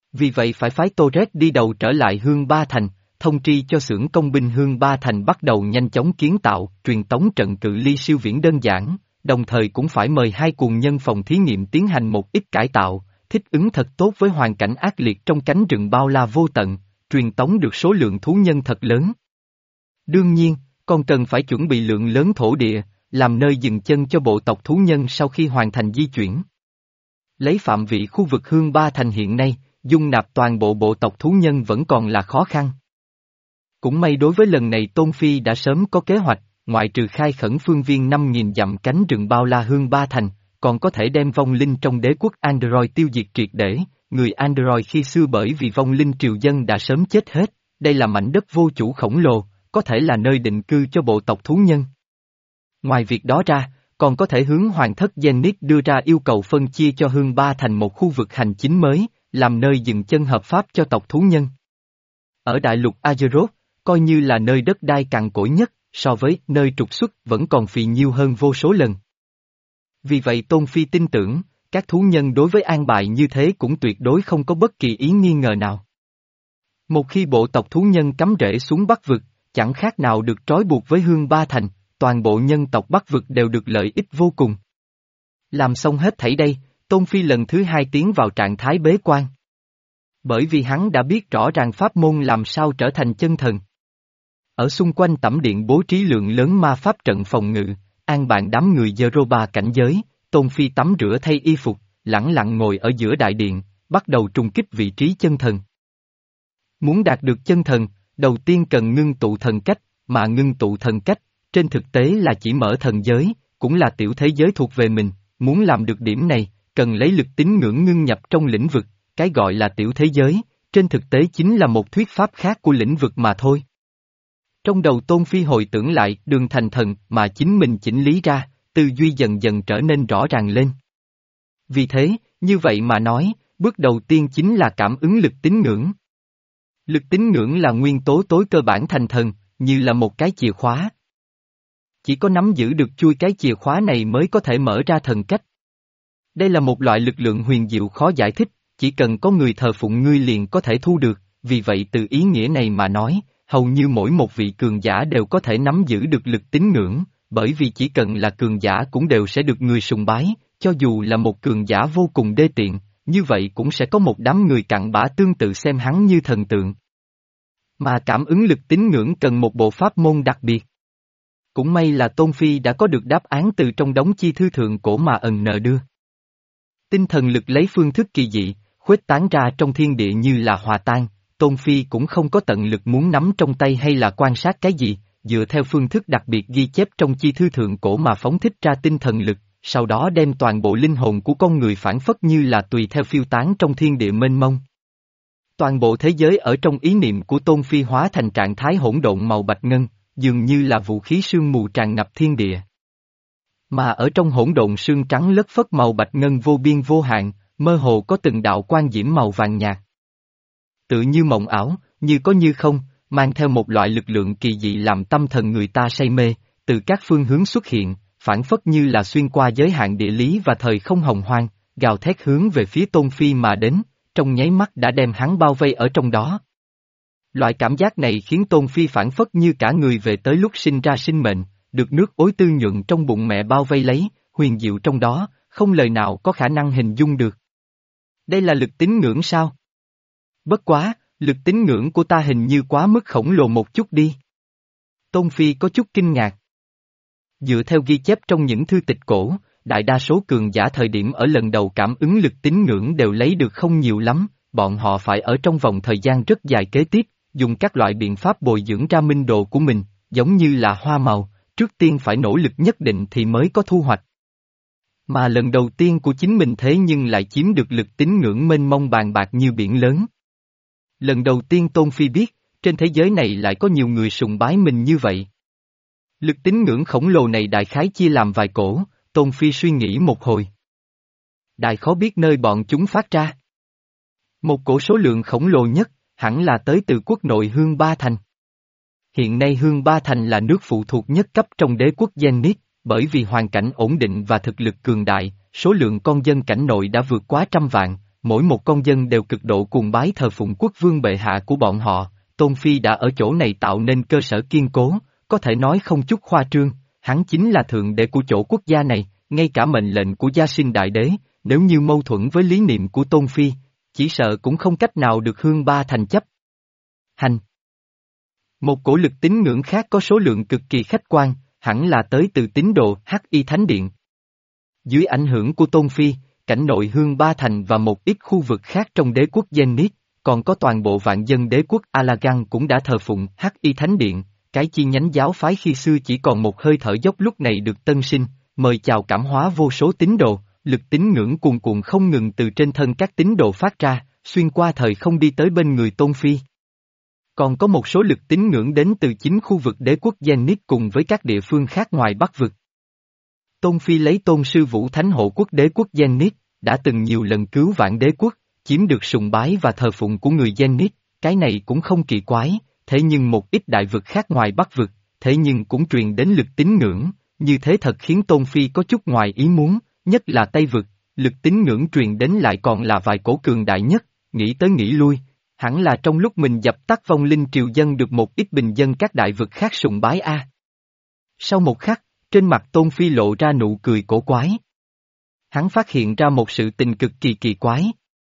A: Vì vậy phải phái Torres đi đầu trở lại Hương Ba Thành, thông tri cho xưởng công binh Hương Ba Thành bắt đầu nhanh chóng kiến tạo truyền tống trận cự ly siêu viễn đơn giản, đồng thời cũng phải mời hai cuồng nhân phòng thí nghiệm tiến hành một ít cải tạo, thích ứng thật tốt với hoàn cảnh ác liệt trong cánh rừng bao la vô tận, truyền tống được số lượng thú nhân thật lớn. Đương nhiên, còn cần phải chuẩn bị lượng lớn thổ địa, làm nơi dừng chân cho bộ tộc thú nhân sau khi hoàn thành di chuyển. Lấy phạm vị khu vực Hương Ba Thành hiện nay, dung nạp toàn bộ bộ tộc thú nhân vẫn còn là khó khăn. Cũng may đối với lần này Tôn Phi đã sớm có kế hoạch, ngoại trừ khai khẩn phương viên năm nghìn dặm cánh rừng bao la Hương Ba Thành, còn có thể đem vong linh trong đế quốc Android tiêu diệt triệt để. Người Android khi xưa bởi vì vong linh triều dân đã sớm chết hết, đây là mảnh đất vô chủ khổng lồ, có thể là nơi định cư cho bộ tộc thú nhân. Ngoài việc đó ra, còn có thể hướng Hoàng thất Zenith đưa ra yêu cầu phân chia cho Hương Ba Thành một khu vực hành chính mới, làm nơi dừng chân hợp pháp cho tộc thú nhân. Ở đại lục Azeroth, coi như là nơi đất đai cằn cỗi nhất, so với nơi trục xuất vẫn còn phì nhiêu hơn vô số lần. Vì vậy Tôn Phi tin tưởng, các thú nhân đối với an bài như thế cũng tuyệt đối không có bất kỳ ý nghi ngờ nào. Một khi bộ tộc thú nhân cắm rễ xuống Bắc Vực, chẳng khác nào được trói buộc với Hương Ba Thành, toàn bộ nhân tộc Bắc Vực đều được lợi ích vô cùng. Làm xong hết thảy đây, Tôn Phi lần thứ hai tiến vào trạng thái bế quan. Bởi vì hắn đã biết rõ ràng pháp môn làm sao trở thành chân thần. Ở xung quanh tẩm điện bố trí lượng lớn ma pháp trận phòng ngự, an bạn đám người Yoruba cảnh giới, Tôn Phi tắm rửa thay y phục, lẳng lặng ngồi ở giữa đại điện, bắt đầu trùng kích vị trí chân thần. Muốn đạt được chân thần, đầu tiên cần ngưng tụ thần cách, mà ngưng tụ thần cách, trên thực tế là chỉ mở thần giới, cũng là tiểu thế giới thuộc về mình, muốn làm được điểm này, cần lấy lực tín ngưỡng ngưng nhập trong lĩnh vực, cái gọi là tiểu thế giới, trên thực tế chính là một thuyết pháp khác của lĩnh vực mà thôi. Trong đầu Tôn Phi hồi tưởng lại đường thành thần mà chính mình chỉnh lý ra, tư duy dần dần trở nên rõ ràng lên. Vì thế, như vậy mà nói, bước đầu tiên chính là cảm ứng lực tín ngưỡng. Lực tín ngưỡng là nguyên tố tối cơ bản thành thần, như là một cái chìa khóa. Chỉ có nắm giữ được chui cái chìa khóa này mới có thể mở ra thần cách. Đây là một loại lực lượng huyền diệu khó giải thích, chỉ cần có người thờ phụng ngươi liền có thể thu được, vì vậy từ ý nghĩa này mà nói, hầu như mỗi một vị cường giả đều có thể nắm giữ được lực tín ngưỡng, bởi vì chỉ cần là cường giả cũng đều sẽ được người sùng bái, cho dù là một cường giả vô cùng đê tiện, như vậy cũng sẽ có một đám người cặn bã tương tự xem hắn như thần tượng. Mà cảm ứng lực tín ngưỡng cần một bộ pháp môn đặc biệt. Cũng may là Tôn Phi đã có được đáp án từ trong đống chi thư thượng cổ mà ẩn nợ đưa. Tinh thần lực lấy phương thức kỳ dị, khuếch tán ra trong thiên địa như là hòa tan, Tôn Phi cũng không có tận lực muốn nắm trong tay hay là quan sát cái gì, dựa theo phương thức đặc biệt ghi chép trong chi thư thượng cổ mà phóng thích ra tinh thần lực, sau đó đem toàn bộ linh hồn của con người phản phất như là tùy theo phiêu tán trong thiên địa mênh mông. Toàn bộ thế giới ở trong ý niệm của Tôn Phi hóa thành trạng thái hỗn độn màu bạch ngân, dường như là vũ khí sương mù tràn ngập thiên địa. Mà ở trong hỗn độn sương trắng lất phất màu bạch ngân vô biên vô hạn, mơ hồ có từng đạo quang diễm màu vàng nhạt. Tự như mộng ảo, như có như không, mang theo một loại lực lượng kỳ dị làm tâm thần người ta say mê, từ các phương hướng xuất hiện, phản phất như là xuyên qua giới hạn địa lý và thời không hồng hoang, gào thét hướng về phía Tôn Phi mà đến, trong nháy mắt đã đem hắn bao vây ở trong đó. Loại cảm giác này khiến Tôn Phi phản phất như cả người về tới lúc sinh ra sinh mệnh, được nước ối tư nhuận trong bụng mẹ bao vây lấy, huyền diệu trong đó, không lời nào có khả năng hình dung được. Đây là lực tín ngưỡng sao? Bất quá, lực tín ngưỡng của ta hình như quá mức khổng lồ một chút đi. Tôn Phi có chút kinh ngạc. Dựa theo ghi chép trong những thư tịch cổ, đại đa số cường giả thời điểm ở lần đầu cảm ứng lực tín ngưỡng đều lấy được không nhiều lắm, bọn họ phải ở trong vòng thời gian rất dài kế tiếp, dùng các loại biện pháp bồi dưỡng ra minh đồ của mình, giống như là hoa màu, trước tiên phải nỗ lực nhất định thì mới có thu hoạch. Mà lần đầu tiên của chính mình thế nhưng lại chiếm được lực tín ngưỡng mênh mông bàn bạc như biển lớn. Lần đầu tiên Tôn Phi biết, trên thế giới này lại có nhiều người sùng bái mình như vậy. Lực tín ngưỡng khổng lồ này đại khái chia làm vài cổ, Tôn Phi suy nghĩ một hồi. Đại khó biết nơi bọn chúng phát ra. Một cổ số lượng khổng lồ nhất, hẳn là tới từ quốc nội Hương Ba Thành. Hiện nay Hương Ba Thành là nước phụ thuộc nhất cấp trong đế quốc Zenith, bởi vì hoàn cảnh ổn định và thực lực cường đại, số lượng con dân cảnh nội đã vượt quá trăm vạn, mỗi một con dân đều cực độ cuồng bái thờ phụng quốc vương bệ hạ của bọn họ, Tôn Phi đã ở chỗ này tạo nên cơ sở kiên cố, có thể nói không chút khoa trương, hắn chính là thượng đế của chỗ quốc gia này, ngay cả mệnh lệnh của Gia Sinh Đại Đế, nếu như mâu thuẫn với lý niệm của Tôn Phi, chỉ sợ cũng không cách nào được Hương Ba Thành chấp hành. Một cổ lực tín ngưỡng khác có số lượng cực kỳ khách quan, hẳn là tới từ tín đồ Hắc Y Thánh Điện. Dưới ảnh hưởng của Tôn Phi, cảnh nội Hương Ba Thành và một ít khu vực khác trong đế quốc Zenith, còn có toàn bộ vạn dân đế quốc Alagan cũng đã thờ phụng Hắc Y Thánh Điện, cái chi nhánh giáo phái khi xưa chỉ còn một hơi thở dốc lúc này được tân sinh, mời chào cảm hóa vô số tín đồ, lực tín ngưỡng cuồn cuộn không ngừng từ trên thân các tín đồ phát ra, xuyên qua thời không đi tới bên người Tôn Phi. Còn có một số lực tín ngưỡng đến từ chính khu vực đế quốc Zenith cùng với các địa phương khác ngoài Bắc vực. Tôn Phi lấy tôn sư Vũ Thánh hộ quốc đế quốc Zenith, đã từng nhiều lần cứu vãn đế quốc, chiếm được sùng bái và thờ phụng của người Zenith, cái này cũng không kỳ quái, thế nhưng một ít đại vực khác ngoài Bắc vực, thế nhưng cũng truyền đến lực tín ngưỡng, như thế thật khiến Tôn Phi có chút ngoài ý muốn, nhất là Tây vực, lực tín ngưỡng truyền đến lại còn là vài cổ cường đại nhất, nghĩ tới nghĩ lui, hẳn là trong lúc mình dập tắt vong linh triều dân được một ít bình dân các đại vực khác sùng bái a. Sau một khắc, trên mặt Tôn Phi lộ ra nụ cười cổ quái. Hắn phát hiện ra một sự tình cực kỳ kỳ quái.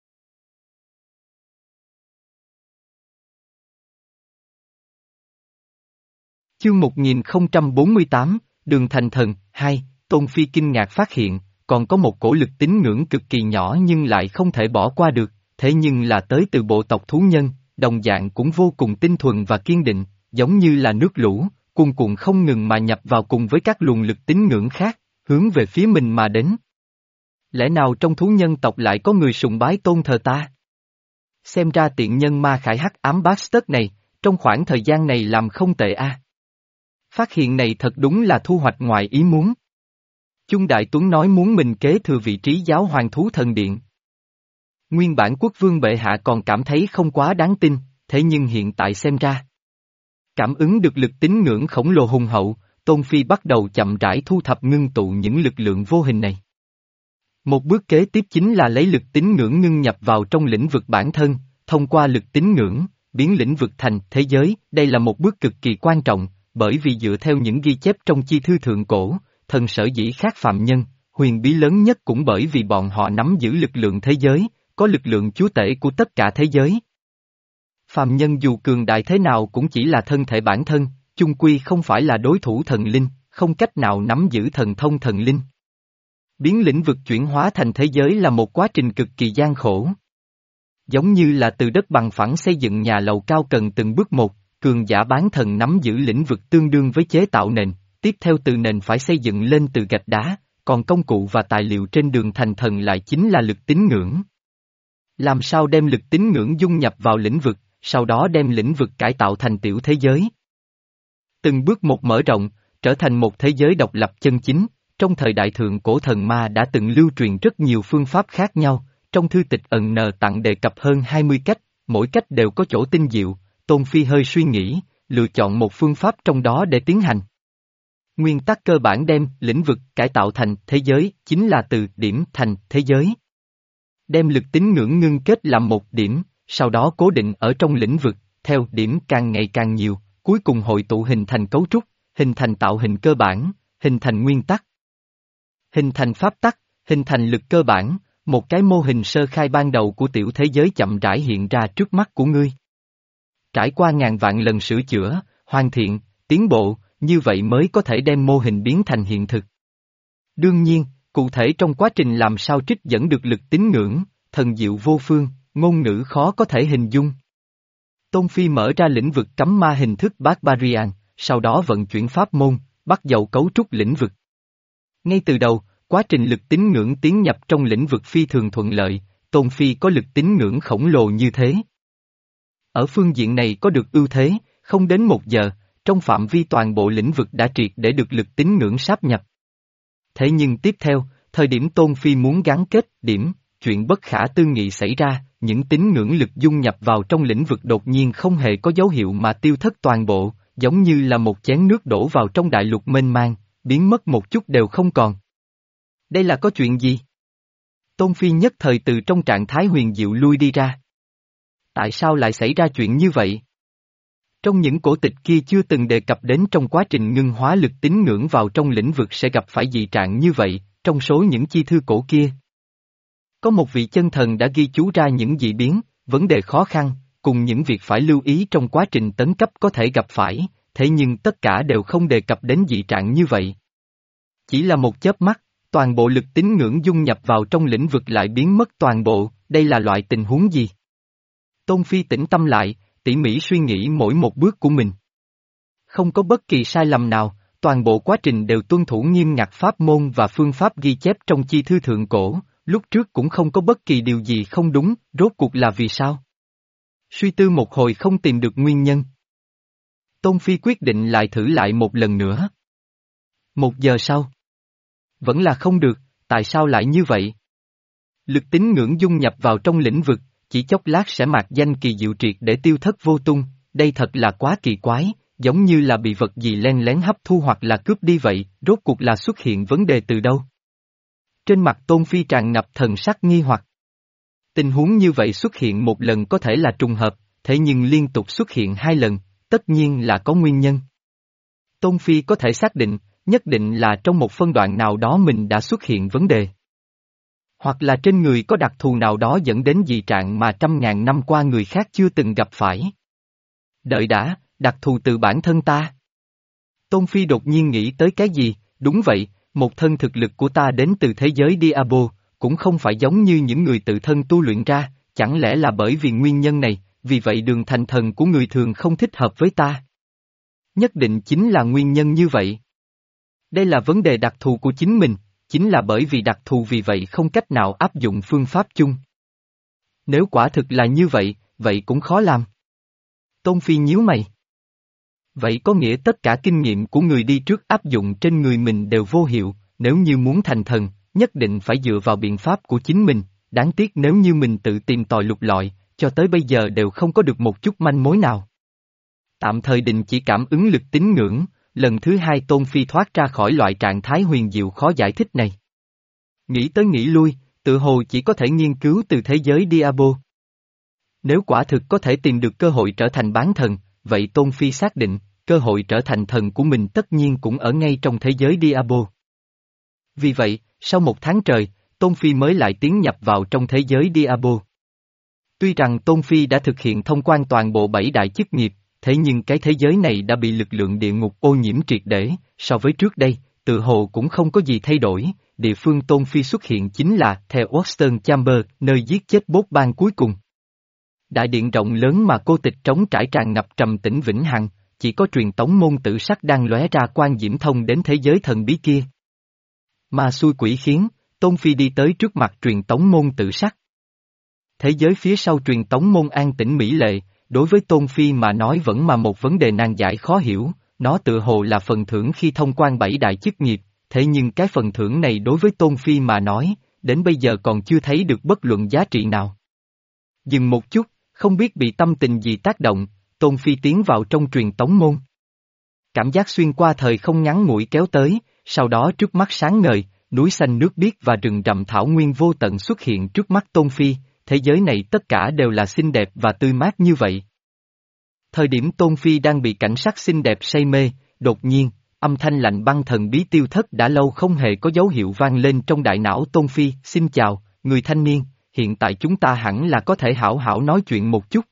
A: Chương một nghìn không trăm bốn mươi tám, Đường Thành Thần, hai, Tôn Phi kinh ngạc phát hiện, còn có một cổ lực tín ngưỡng cực kỳ nhỏ nhưng lại không thể bỏ qua được, thế nhưng là tới từ bộ tộc thú nhân, đồng dạng cũng vô cùng tinh thuần và kiên định, giống như là nước lũ, cuồn cuộn không ngừng mà nhập vào cùng với các luồng lực tín ngưỡng khác, hướng về phía mình mà đến. Lẽ nào trong thú nhân tộc lại có người sùng bái tôn thờ ta? Xem ra tiện nhân ma khải hắc ám Bastard này, trong khoảng thời gian này làm không tệ a. Phát hiện này thật đúng là thu hoạch ngoài ý muốn. Chung Đại Tuấn nói muốn mình kế thừa vị trí giáo hoàng thú thần điện. Nguyên bản quốc vương bệ hạ còn cảm thấy không quá đáng tin, thế nhưng hiện tại xem ra. Cảm ứng được lực tín ngưỡng khổng lồ hùng hậu, Tôn Phi bắt đầu chậm rãi thu thập ngưng tụ những lực lượng vô hình này. Một bước kế tiếp chính là lấy lực tín ngưỡng ngưng nhập vào trong lĩnh vực bản thân, thông qua lực tín ngưỡng, biến lĩnh vực thành thế giới, đây là một bước cực kỳ quan trọng, bởi vì dựa theo những ghi chép trong chi thư thượng cổ, thần sở dĩ khác phạm nhân, huyền bí lớn nhất cũng bởi vì bọn họ nắm giữ lực lượng thế giới, có lực lượng chúa tể của tất cả thế giới. Phàm nhân dù cường đại thế nào cũng chỉ là thân thể bản thân, chung quy không phải là đối thủ thần linh, không cách nào nắm giữ thần thông thần linh. Biến lĩnh vực chuyển hóa thành thế giới là một quá trình cực kỳ gian khổ. Giống như là từ đất bằng phẳng xây dựng nhà lầu cao cần từng bước một, cường giả bán thần nắm giữ lĩnh vực tương đương với chế tạo nền, tiếp theo từ nền phải xây dựng lên từ gạch đá, còn công cụ và tài liệu trên đường thành thần lại chính là lực tín ngưỡng. Làm sao đem lực tín ngưỡng dung nhập vào lĩnh vực, sau đó đem lĩnh vực cải tạo thành tiểu thế giới. Từng bước một mở rộng, trở thành một thế giới độc lập chân chính, trong thời đại thượng cổ thần ma đã từng lưu truyền rất nhiều phương pháp khác nhau, trong thư tịch ẩn nờ tặng đề cập hơn hai mươi cách, mỗi cách đều có chỗ tinh diệu, Tôn Phi hơi suy nghĩ, lựa chọn một phương pháp trong đó để tiến hành. Nguyên tắc cơ bản đem lĩnh vực cải tạo thành thế giới chính là từ điểm thành thế giới. Đem lực tín ngưỡng ngưng kết làm một điểm, sau đó cố định ở trong lĩnh vực, theo điểm càng ngày càng nhiều, cuối cùng hội tụ hình thành cấu trúc, hình thành tạo hình cơ bản, hình thành nguyên tắc. Hình thành pháp tắc, hình thành lực cơ bản, một cái mô hình sơ khai ban đầu của tiểu thế giới chậm rãi hiện ra trước mắt của ngươi. Trải qua ngàn vạn lần sửa chữa, hoàn thiện, tiến bộ, như vậy mới có thể đem mô hình biến thành hiện thực. Đương nhiên, cụ thể trong quá trình làm sao trích dẫn được lực tín ngưỡng, thần diệu vô phương, ngôn ngữ khó có thể hình dung. Tôn Phi mở ra lĩnh vực cấm ma hình thức Barbarian, sau đó vận chuyển pháp môn, bắt đầu cấu trúc lĩnh vực. Ngay từ đầu, quá trình lực tín ngưỡng tiến nhập trong lĩnh vực phi thường thuận lợi, Tôn Phi có lực tín ngưỡng khổng lồ như thế. Ở phương diện này có được ưu thế, không đến một giờ, trong phạm vi toàn bộ lĩnh vực đã triệt để được lực tín ngưỡng sáp nhập. Thế nhưng tiếp theo, thời điểm Tôn Phi muốn gắn kết điểm, chuyện bất khả tư nghị xảy ra, những tín ngưỡng lực dung nhập vào trong lĩnh vực đột nhiên không hề có dấu hiệu mà tiêu thất toàn bộ, giống như là một chén nước đổ vào trong đại lục mênh mang, biến mất một chút đều không còn. Đây là có chuyện gì? Tôn Phi nhất thời từ trong trạng thái huyền diệu lui đi ra. Tại sao lại xảy ra chuyện như vậy? Trong những cổ tịch kia chưa từng đề cập đến trong quá trình ngưng hóa lực tín ngưỡng vào trong lĩnh vực sẽ gặp phải dị trạng như vậy, trong số những chi thư cổ kia. Có một vị chân thần đã ghi chú ra những dị biến, vấn đề khó khăn, cùng những việc phải lưu ý trong quá trình tấn cấp có thể gặp phải, thế nhưng tất cả đều không đề cập đến dị trạng như vậy. Chỉ là một chớp mắt, toàn bộ lực tín ngưỡng dung nhập vào trong lĩnh vực lại biến mất toàn bộ, đây là loại tình huống gì? Tôn Phi tĩnh tâm lại, tỉ mỉ suy nghĩ mỗi một bước của mình. Không có bất kỳ sai lầm nào, toàn bộ quá trình đều tuân thủ nghiêm ngặt pháp môn và phương pháp ghi chép trong chi thư thượng cổ, lúc trước cũng không có bất kỳ điều gì không đúng, rốt cuộc là vì sao? Suy tư một hồi không tìm được nguyên nhân. Tôn Phi quyết định lại thử lại một lần nữa. Một giờ sau. Vẫn là không được, tại sao lại như vậy? Lực tín ngưỡng dung nhập vào trong lĩnh vực, chỉ chốc lát sẽ mạc danh kỳ diệu triệt để tiêu thất vô tung, đây thật là quá kỳ quái, giống như là bị vật gì len lén hấp thu hoặc là cướp đi vậy, rốt cuộc là xuất hiện vấn đề từ đâu? Trên mặt Tôn Phi tràn ngập thần sắc nghi hoặc. Tình huống như vậy xuất hiện một lần có thể là trùng hợp, thế nhưng liên tục xuất hiện hai lần, tất nhiên là có nguyên nhân. Tôn Phi có thể xác định, nhất định là trong một phân đoạn nào đó mình đã xuất hiện vấn đề. Hoặc là trên người có đặc thù nào đó dẫn đến dị trạng mà trăm ngàn năm qua người khác chưa từng gặp phải. Đợi đã, đặc thù từ bản thân ta. Tôn Phi đột nhiên nghĩ tới cái gì, đúng vậy, một thân thực lực của ta đến từ thế giới Diabo, cũng không phải giống như những người tự thân tu luyện ra, chẳng lẽ là bởi vì nguyên nhân này, vì vậy đường thành thần của người thường không thích hợp với ta. Nhất định chính là nguyên nhân như vậy. Đây là vấn đề đặc thù của chính mình, chính là bởi vì đặc thù vì vậy không cách nào áp dụng phương pháp chung. Nếu quả thực là như vậy, vậy cũng khó làm. Tôn Phi nhíu mày. Vậy có nghĩa tất cả kinh nghiệm của người đi trước áp dụng trên người mình đều vô hiệu, nếu như muốn thành thần, nhất định phải dựa vào biện pháp của chính mình, đáng tiếc nếu như mình tự tìm tòi lục lọi, cho tới bây giờ đều không có được một chút manh mối nào. Tạm thời định chỉ cảm ứng lực tín ngưỡng, lần thứ hai Tôn Phi thoát ra khỏi loại trạng thái huyền diệu khó giải thích này. Nghĩ tới nghĩ lui, tự hồ chỉ có thể nghiên cứu từ thế giới Diabo. Nếu quả thực có thể tìm được cơ hội trở thành bán thần, vậy Tôn Phi xác định, cơ hội trở thành thần của mình tất nhiên cũng ở ngay trong thế giới Diabo. Vì vậy, sau một tháng trời, Tôn Phi mới lại tiến nhập vào trong thế giới Diabo. Tuy rằng Tôn Phi đã thực hiện thông quan toàn bộ bảy đại chức nghiệp, thế nhưng cái thế giới này đã bị lực lượng địa ngục ô nhiễm triệt để, so với trước đây, tự hồ cũng không có gì thay đổi, địa phương Tôn Phi xuất hiện chính là The Western Chamber, nơi giết chết bốt bang cuối cùng. Đại điện rộng lớn mà cô tịch trống trải tràn ngập trầm tĩnh vĩnh hằng, chỉ có truyền tống môn tử sắc đang lóe ra quan diễm thông đến thế giới thần bí kia. Ma xui quỷ khiến, Tôn Phi đi tới trước mặt truyền tống môn tự sắc. Thế giới phía sau truyền tống môn an tĩnh mỹ lệ, đối với Tôn Phi mà nói vẫn mà một vấn đề nan giải khó hiểu, nó tự hồ là phần thưởng khi thông quan bảy đại chức nghiệp, thế nhưng cái phần thưởng này đối với Tôn Phi mà nói, đến bây giờ còn chưa thấy được bất luận giá trị nào. Dừng một chút, không biết bị tâm tình gì tác động, Tôn Phi tiến vào trong truyền tống môn. Cảm giác xuyên qua thời không ngắn ngủi kéo tới, sau đó trước mắt sáng ngời, núi xanh nước biếc và rừng rậm thảo nguyên vô tận xuất hiện trước mắt Tôn Phi, thế giới này tất cả đều là xinh đẹp và tươi mát như vậy. Thời điểm Tôn Phi đang bị cảnh sắc xinh đẹp say mê, đột nhiên, âm thanh lạnh băng thần bí tiêu thất đã lâu không hề có dấu hiệu vang lên trong đại não Tôn Phi, xin chào, người thanh niên, hiện tại chúng ta hẳn là có thể hảo hảo nói chuyện một chút.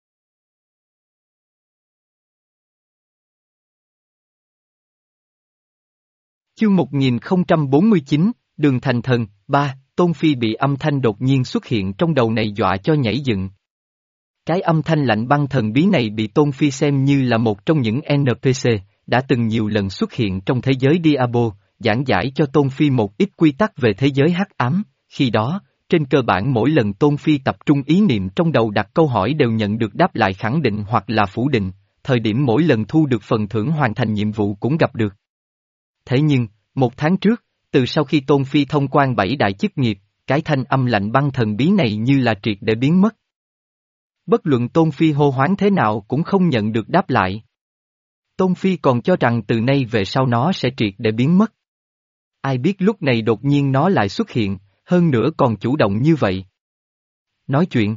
A: Chương một nghìn không trăm bốn mươi chín, Đường Thành Thần, ba, Tôn Phi bị âm thanh đột nhiên xuất hiện trong đầu này dọa cho nhảy dựng. Cái âm thanh lạnh băng thần bí này bị Tôn Phi xem như là một trong những en pê xê, đã từng nhiều lần xuất hiện trong thế giới Diabo, giảng giải cho Tôn Phi một ít quy tắc về thế giới hắc ám, khi đó, trên cơ bản mỗi lần Tôn Phi tập trung ý niệm trong đầu đặt câu hỏi đều nhận được đáp lại khẳng định hoặc là phủ định, thời điểm mỗi lần thu được phần thưởng hoàn thành nhiệm vụ cũng gặp được. Thế nhưng, một tháng trước, từ sau khi Tôn Phi thông quan bảy đại chức nghiệp, cái thanh âm lạnh băng thần bí này như là triệt để biến mất. Bất luận Tôn Phi hô hoán thế nào cũng không nhận được đáp lại. Tôn Phi còn cho rằng từ nay về sau nó sẽ triệt để biến mất. Ai biết lúc này đột nhiên nó lại xuất hiện, hơn nữa còn chủ động như vậy. Nói chuyện.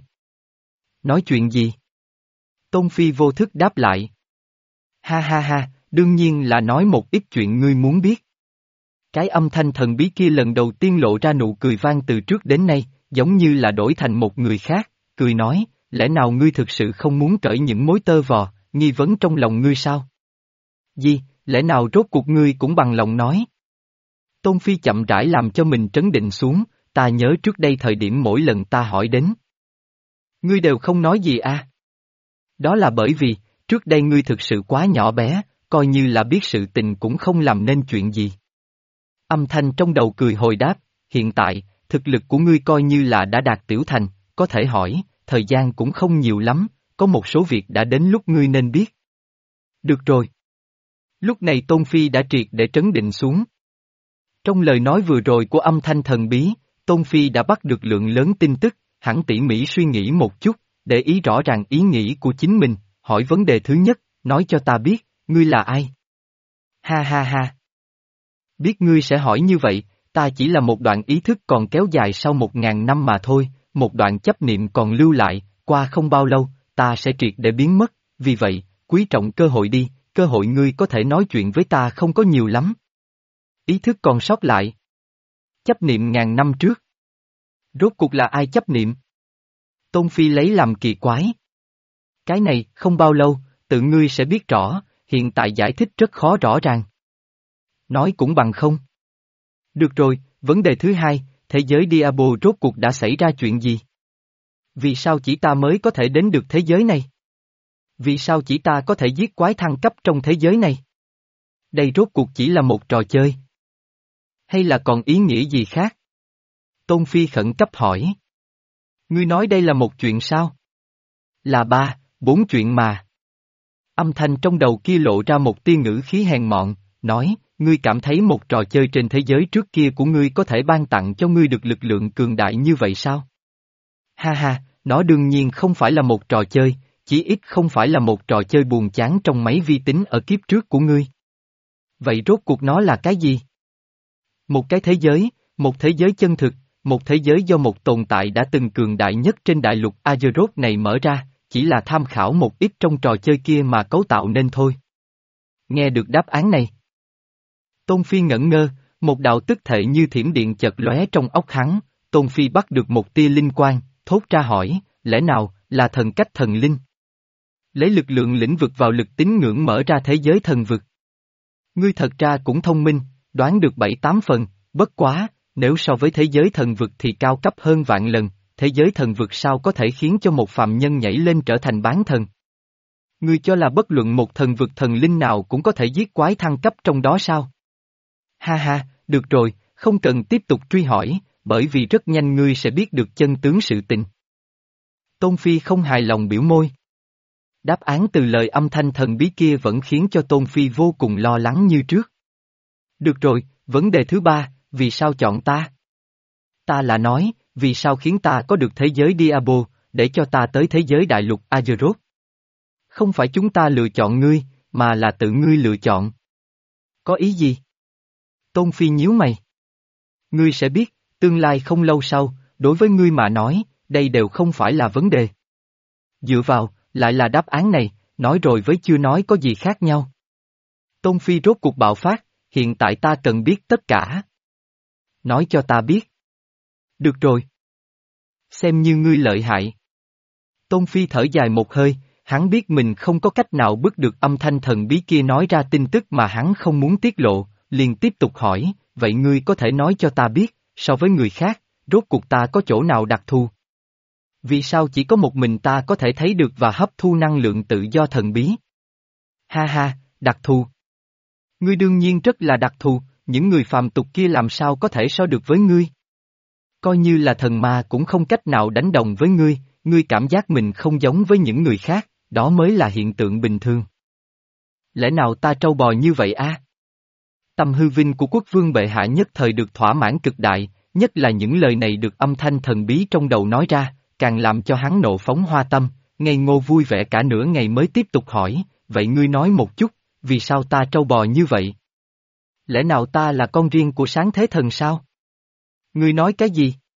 A: Nói chuyện gì? Tôn Phi vô thức đáp lại. Ha ha ha, đương nhiên là nói một ít chuyện ngươi muốn biết. Cái âm thanh thần bí kia lần đầu tiên lộ ra nụ cười vang từ trước đến nay, giống như là đổi thành một người khác, cười nói, lẽ nào ngươi thực sự không muốn cởi những mối tơ vò, nghi vấn trong lòng ngươi sao? Gì, lẽ nào rốt cuộc ngươi cũng bằng lòng nói? Tôn Phi chậm rãi làm cho mình trấn định xuống, ta nhớ trước đây thời điểm mỗi lần ta hỏi đến. Ngươi đều không nói gì à? Đó là bởi vì, trước đây ngươi thực sự quá nhỏ bé, coi như là biết sự tình cũng không làm nên chuyện gì. Âm thanh trong đầu cười hồi đáp, hiện tại, thực lực của ngươi coi như là đã đạt tiểu thành, có thể hỏi, thời gian cũng không nhiều lắm, có một số việc đã đến lúc ngươi nên biết. Được rồi. Lúc này Tôn Phi đã triệt để trấn định xuống. Trong lời nói vừa rồi của âm thanh thần bí, Tôn Phi đã bắt được lượng lớn tin tức, hẳn tỉ mỉ suy nghĩ một chút, để ý rõ ràng ý nghĩ của chính mình, hỏi vấn đề thứ nhất, nói cho ta biết, ngươi là ai? Ha ha ha. Biết ngươi sẽ hỏi như vậy, ta chỉ là một đoạn ý thức còn kéo dài sau một ngàn năm mà thôi, một đoạn chấp niệm còn lưu lại, qua không bao lâu, ta sẽ triệt để biến mất, vì vậy, quý trọng cơ hội đi, cơ hội ngươi có thể nói chuyện với ta không có nhiều lắm. Ý thức còn sót lại. Chấp niệm ngàn năm trước. Rốt cuộc là ai chấp niệm? Tôn Phi lấy làm kỳ quái. Cái này, không bao lâu, tự ngươi sẽ biết rõ, hiện tại giải thích rất khó rõ ràng. Nói cũng bằng không. Được rồi, vấn đề thứ hai, thế giới Diablo rốt cuộc đã xảy ra chuyện gì? Vì sao chỉ ta mới có thể đến được thế giới này? Vì sao chỉ ta có thể giết quái thăng cấp trong thế giới này? Đây rốt cuộc chỉ là một trò chơi. Hay là còn ý nghĩa gì khác? Tôn Phi khẩn cấp hỏi. Ngươi nói đây là một chuyện sao? Là ba, bốn chuyện mà. Âm thanh trong đầu kia lộ ra một tia ngữ khí hèn mọn, nói, ngươi cảm thấy một trò chơi trên thế giới trước kia của ngươi có thể ban tặng cho ngươi được lực lượng cường đại như vậy sao? Ha ha, nó đương nhiên không phải là một trò chơi, chí ít không phải là một trò chơi buồn chán trong máy vi tính ở kiếp trước của ngươi. Vậy rốt cuộc nó là cái gì? Một cái thế giới, một thế giới chân thực, một thế giới do một tồn tại đã từng cường đại nhất trên đại lục Azeroth này mở ra, chỉ là tham khảo một ít trong trò chơi kia mà cấu tạo nên thôi. Nghe được đáp án này. Tôn Phi ngẩn ngơ, một đạo tức thể như thiểm điện chợt lóe trong óc hắn, Tôn Phi bắt được một tia linh quang, thốt ra hỏi, lẽ nào, là thần cách thần linh? Lấy lực lượng lĩnh vực vào lực tín ngưỡng mở ra thế giới thần vực. Ngươi thật ra cũng thông minh, đoán được bảy tám phần, bất quá, nếu so với thế giới thần vực thì cao cấp hơn vạn lần, thế giới thần vực sao có thể khiến cho một phàm nhân nhảy lên trở thành bán thần? Ngươi cho là bất luận một thần vực thần linh nào cũng có thể giết quái thăng cấp trong đó sao? Ha ha, được rồi, không cần tiếp tục truy hỏi, bởi vì rất nhanh ngươi sẽ biết được chân tướng sự tình. Tôn Phi không hài lòng biểu môi. Đáp án từ lời âm thanh thần bí kia vẫn khiến cho Tôn Phi vô cùng lo lắng như trước. Được rồi, vấn đề thứ ba, vì sao chọn ta? Ta là nói, vì sao khiến ta có được thế giới Diablo, để cho ta tới thế giới đại lục Azeroth? Không phải chúng ta lựa chọn ngươi, mà là tự ngươi lựa chọn. Có ý gì? Tôn Phi nhíu mày. Ngươi sẽ biết, tương lai không lâu sau, đối với ngươi mà nói, đây đều không phải là vấn đề. Dựa vào, lại là đáp án này, nói rồi với chưa nói có gì khác nhau. Tôn Phi rốt cuộc bạo phát, hiện tại ta cần biết tất cả. Nói cho ta biết. Được rồi. Xem như ngươi lợi hại. Tôn Phi thở dài một hơi, hắn biết mình không có cách nào bức được âm thanh thần bí kia nói ra tin tức mà hắn không muốn tiết lộ, liền tiếp tục hỏi, vậy ngươi có thể nói cho ta biết, so với người khác, rốt cuộc ta có chỗ nào đặc thù? Vì sao chỉ có một mình ta có thể thấy được và hấp thu năng lượng tự do thần bí? Ha ha, đặc thù. Ngươi đương nhiên rất là đặc thù, những người phàm tục kia làm sao có thể so được với ngươi? Coi như là thần ma cũng không cách nào đánh đồng với ngươi, ngươi cảm giác mình không giống với những người khác, đó mới là hiện tượng bình thường. Lẽ nào ta trâu bò như vậy a? À? Tâm hư vinh của quốc vương bệ hạ nhất thời được thỏa mãn cực đại, nhất là những lời này được âm thanh thần bí trong đầu nói ra, càng làm cho hắn nộ phóng hoa tâm, ngây ngô vui vẻ cả nửa ngày mới tiếp tục hỏi, vậy ngươi nói một chút, vì sao ta trâu bò như vậy? Lẽ nào ta là con riêng của sáng thế thần sao? Ngươi nói cái gì?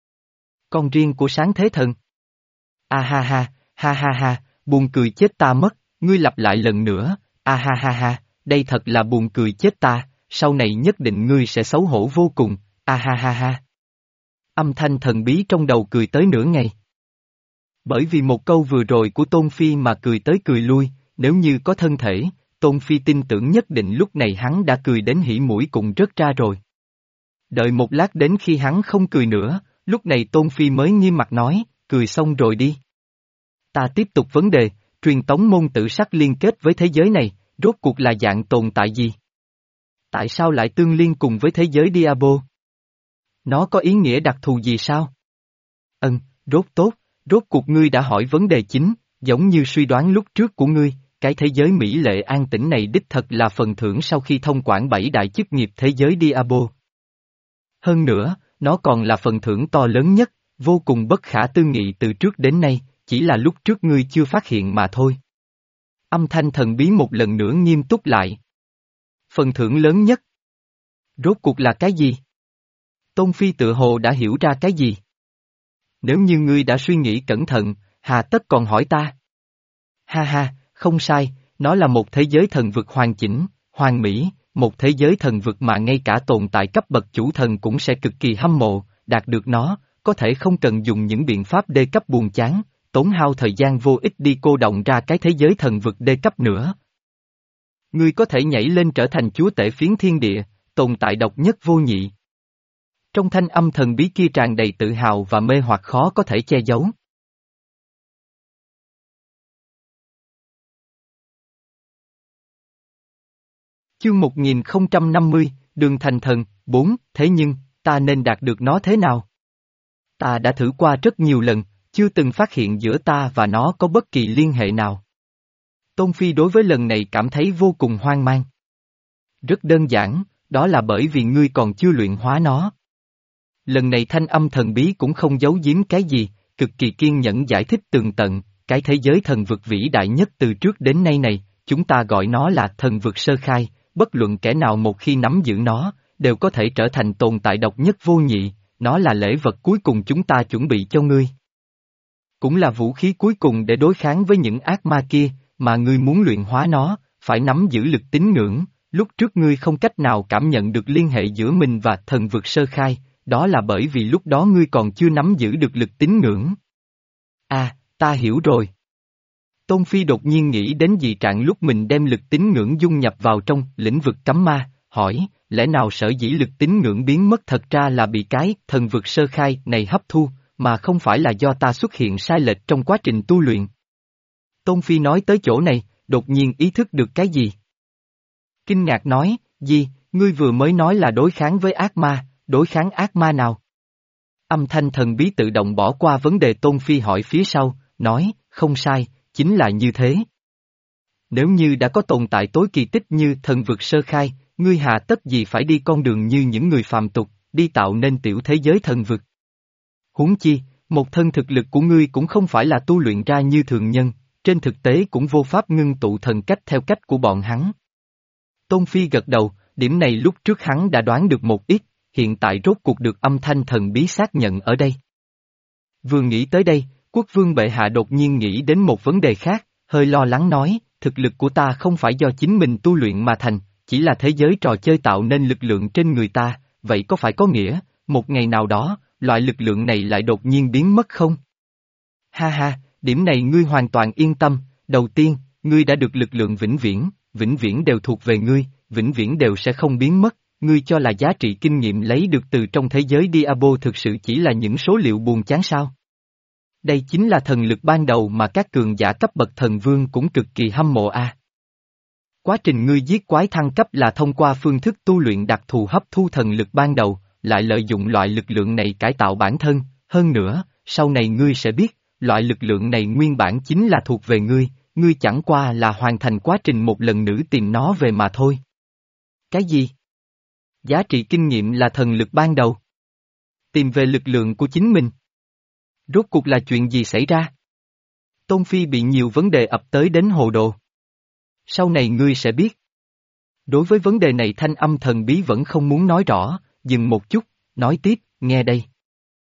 A: Con riêng của sáng thế thần. A ha ha, ha ha ha, buồn cười chết ta mất, ngươi lặp lại lần nữa, a ha ha ha, đây thật là buồn cười chết ta, sau này nhất định ngươi sẽ xấu hổ vô cùng, a ha ha ha. Âm thanh thần bí trong đầu cười tới nửa ngày. Bởi vì một câu vừa rồi của Tôn Phi mà cười tới cười lui, nếu như có thân thể, Tôn Phi tin tưởng nhất định lúc này hắn đã cười đến hỉ mũi cũng rớt ra rồi. Đợi một lát đến khi hắn không cười nữa, lúc này Tôn Phi mới nghiêm mặt nói, cười xong rồi đi. Ta tiếp tục vấn đề, truyền tống môn tự sắc liên kết với thế giới này, rốt cuộc là dạng tồn tại gì? Tại sao lại tương liên cùng với thế giới Diabo? Nó có ý nghĩa đặc thù gì sao? Ừm, rốt tốt, rốt cuộc ngươi đã hỏi vấn đề chính, giống như suy đoán lúc trước của ngươi, cái thế giới mỹ lệ an tĩnh này đích thật là phần thưởng sau khi thông quản bảy đại chức nghiệp thế giới Diabo. Hơn nữa, nó còn là phần thưởng to lớn nhất, vô cùng bất khả tư nghị từ trước đến nay, chỉ là lúc trước ngươi chưa phát hiện mà thôi. Âm thanh thần bí một lần nữa nghiêm túc lại. Phần thưởng lớn nhất. Rốt cuộc là cái gì? Tôn Phi tự hồ đã hiểu ra cái gì? Nếu như ngươi đã suy nghĩ cẩn thận, hà tất còn hỏi ta? Ha ha, không sai, nó là một thế giới thần vực hoàn chỉnh, hoàn mỹ, một thế giới thần vực mà ngay cả tồn tại cấp bậc chủ thần cũng sẽ cực kỳ hâm mộ, đạt được nó, có thể không cần dùng những biện pháp đê cấp buồn chán, tốn hao thời gian vô ích đi cô động ra cái thế giới thần vực đê cấp nữa. Ngươi có thể nhảy lên trở thành chúa tể phiến thiên địa, tồn tại độc nhất vô nhị. Trong thanh âm thần bí kia tràn đầy tự hào và mê hoặc khó có thể che giấu. Chương một nghìn không trăm năm mươi, Đường Thành Thần, bốn, thế nhưng, ta nên đạt được nó thế nào? Ta đã thử qua rất nhiều lần, chưa từng phát hiện giữa ta và nó có bất kỳ liên hệ nào. Tôn Phi đối với lần này cảm thấy vô cùng hoang mang. Rất đơn giản, đó là bởi vì ngươi còn chưa luyện hóa nó. Lần này thanh âm thần bí cũng không giấu giếm cái gì, cực kỳ kiên nhẫn giải thích tường tận, cái thế giới thần vực vĩ đại nhất từ trước đến nay này, chúng ta gọi nó là thần vực sơ khai, bất luận kẻ nào một khi nắm giữ nó, đều có thể trở thành tồn tại độc nhất vô nhị, nó là lễ vật cuối cùng chúng ta chuẩn bị cho ngươi. Cũng là vũ khí cuối cùng để đối kháng với những ác ma kia, mà ngươi muốn luyện hóa nó, phải nắm giữ lực tín ngưỡng, lúc trước ngươi không cách nào cảm nhận được liên hệ giữa mình và thần vực sơ khai, đó là bởi vì lúc đó ngươi còn chưa nắm giữ được lực tín ngưỡng. À, ta hiểu rồi. Tôn Phi đột nhiên nghĩ đến dị trạng lúc mình đem lực tín ngưỡng dung nhập vào trong lĩnh vực cấm ma, hỏi, lẽ nào sở dĩ lực tín ngưỡng biến mất thật ra là bị cái thần vực sơ khai này hấp thu, mà không phải là do ta xuất hiện sai lệch trong quá trình tu luyện. Tôn Phi nói tới chỗ này, đột nhiên ý thức được cái gì? Kinh ngạc nói, gì, ngươi vừa mới nói là đối kháng với ác ma, đối kháng ác ma nào? Âm thanh thần bí tự động bỏ qua vấn đề Tôn Phi hỏi phía sau, nói, không sai, chính là như thế. Nếu như đã có tồn tại tối kỳ tích như thần vực sơ khai, ngươi hà tất gì phải đi con đường như những người phàm tục, đi tạo nên tiểu thế giới thần vực. Huống chi, một thân thực lực của ngươi cũng không phải là tu luyện ra như thường nhân, trên thực tế cũng vô pháp ngưng tụ thần cách theo cách của bọn hắn. Tôn Phi gật đầu, điểm này lúc trước hắn đã đoán được một ít, hiện tại rốt cuộc được âm thanh thần bí xác nhận ở đây. Vừa nghĩ tới đây, quốc vương bệ hạ đột nhiên nghĩ đến một vấn đề khác, hơi lo lắng nói, thực lực của ta không phải do chính mình tu luyện mà thành, chỉ là thế giới trò chơi tạo nên lực lượng trên người ta, vậy có phải có nghĩa, một ngày nào đó, loại lực lượng này lại đột nhiên biến mất không? Ha ha, điểm này ngươi hoàn toàn yên tâm, đầu tiên, ngươi đã được lực lượng vĩnh viễn, vĩnh viễn đều thuộc về ngươi, vĩnh viễn đều sẽ không biến mất, ngươi cho là giá trị kinh nghiệm lấy được từ trong thế giới Diabo thực sự chỉ là những số liệu buồn chán sao? Đây chính là thần lực ban đầu mà các cường giả cấp bậc thần vương cũng cực kỳ hâm mộ a. À. Quá trình ngươi giết quái thăng cấp là thông qua phương thức tu luyện đặc thù hấp thu thần lực ban đầu, lại lợi dụng loại lực lượng này cải tạo bản thân, hơn nữa, sau này ngươi sẽ biết, loại lực lượng này nguyên bản chính là thuộc về ngươi, ngươi chẳng qua là hoàn thành quá trình một lần nữa tìm nó về mà thôi. Cái gì? Giá trị kinh nghiệm là thần lực ban đầu. Tìm về lực lượng của chính mình. Rốt cuộc là chuyện gì xảy ra? Tôn Phi bị nhiều vấn đề ập tới đến hồ đồ. Sau này ngươi sẽ biết. Đối với vấn đề này thanh âm thần bí vẫn không muốn nói rõ, dừng một chút, nói tiếp, nghe đây.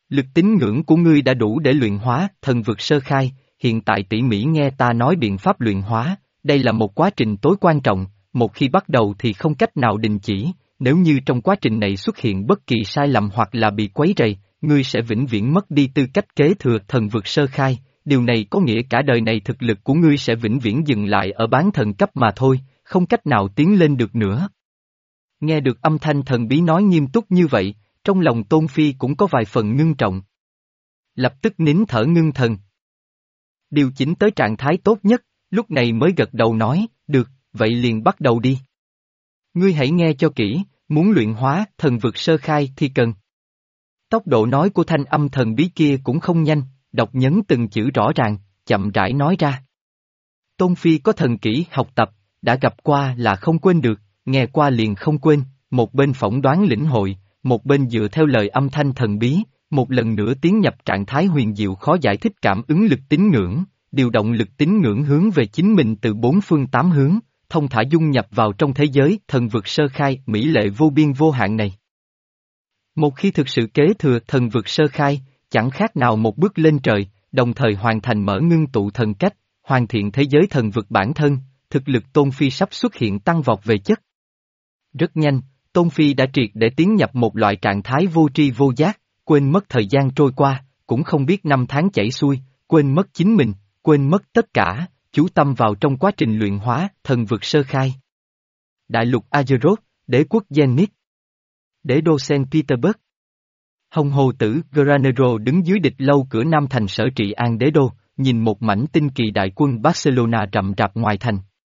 A: Lực tín ngưỡng của ngươi đã đủ để luyện hóa thần vực sơ khai, hiện tại tỉ mỉ nghe ta nói biện pháp luyện hóa, đây là một quá trình tối quan trọng, một khi bắt đầu thì không cách nào đình chỉ, nếu như trong quá trình này xuất hiện bất kỳ sai lầm hoặc là bị quấy rầy, ngươi sẽ vĩnh viễn mất đi tư cách kế thừa thần vực sơ khai, điều này có nghĩa cả đời này thực lực của ngươi sẽ vĩnh viễn dừng lại ở bán thần cấp mà thôi, không cách nào tiến lên được nữa. Nghe được âm thanh thần bí nói nghiêm túc như vậy, trong lòng Tôn Phi cũng có vài phần ngưng trọng. Lập tức nín thở ngưng thần. Điều chỉnh tới trạng thái tốt nhất, lúc này mới gật đầu nói, được, vậy liền bắt đầu đi. Ngươi hãy nghe cho kỹ, muốn luyện hóa thần vực sơ khai thì cần. Tốc độ nói của thanh âm thần bí kia cũng không nhanh, đọc nhấn từng chữ rõ ràng, chậm rãi nói ra. Tôn Phi có thần kỹ học tập, đã gặp qua là không quên được, nghe qua liền không quên, một bên phỏng đoán lĩnh hội, một bên dựa theo lời âm thanh thần bí, một lần nữa tiến nhập trạng thái huyền diệu khó giải thích cảm ứng lực tín ngưỡng, điều động lực tín ngưỡng hướng về chính mình từ bốn phương tám hướng, thông thả dung nhập vào trong thế giới thần vực sơ khai mỹ lệ vô biên vô hạn này. Một khi thực sự kế thừa thần vực sơ khai, chẳng khác nào một bước lên trời, đồng thời hoàn thành mở ngưng tụ thần cách, hoàn thiện thế giới thần vực bản thân, thực lực Tôn Phi sắp xuất hiện tăng vọt về chất. Rất nhanh, Tôn Phi đã triệt để tiến nhập một loại trạng thái vô tri vô giác, quên mất thời gian trôi qua, cũng không biết năm tháng chảy xuôi, quên mất chính mình, quên mất tất cả, chú tâm vào trong quá trình luyện hóa thần vực sơ khai. Đại lục Azeroth, đế quốc Zenith, đế đô Saint Petersburg. Hồng hồ tử Granero đứng dưới địch lâu cửa nam thành sở trị an đế đô, nhìn một mảnh tinh kỳ đại quân Barcelona rậm rạp ngoài thành.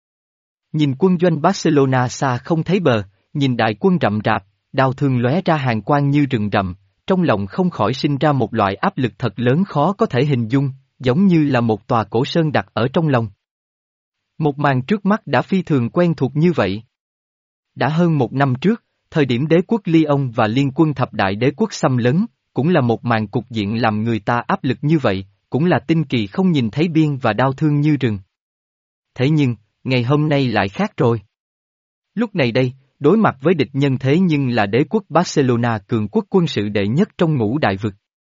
A: Nhìn quân doanh Barcelona xa không thấy bờ, nhìn đại quân rậm rạp, đao thương lóe ra hàng quang như rừng rậm, trong lòng không khỏi sinh ra một loại áp lực thật lớn khó có thể hình dung, giống như là một tòa cổ sơn đặt ở trong lòng. Một màn trước mắt đã phi thường quen thuộc như vậy. Đã hơn một năm trước, thời điểm đế quốc Lyon và liên quân thập đại đế quốc xâm lấn, cũng là một màn cục diện làm người ta áp lực như vậy, cũng là tinh kỳ không nhìn thấy biên và đau thương như rừng. Thế nhưng, ngày hôm nay lại khác rồi. Lúc này đây, đối mặt với địch nhân thế nhưng là đế quốc Barcelona cường quốc quân sự đệ nhất trong ngũ đại vực.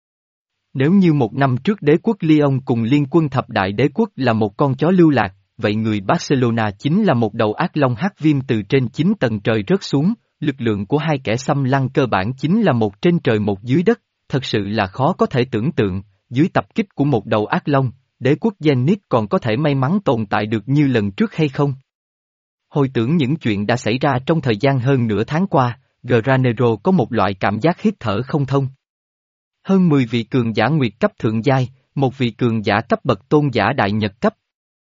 A: Nếu như một năm trước đế quốc Lyon cùng liên quân thập đại đế quốc là một con chó lưu lạc, vậy người Barcelona chính là một đầu ác long hắc viêm từ trên chín tầng trời rớt xuống, lực lượng của hai kẻ xâm lăng cơ bản chính là một trên trời một dưới đất, thật sự là khó có thể tưởng tượng, dưới tập kích của một đầu ác long, đế quốc Zenith còn có thể may mắn tồn tại được như lần trước hay không? Hồi tưởng những chuyện đã xảy ra trong thời gian hơn nửa tháng qua, Granero có một loại cảm giác hít thở không thông. Hơn mười vị cường giả nguyệt cấp thượng giai, một vị cường giả cấp bậc tôn giả đại nhật cấp.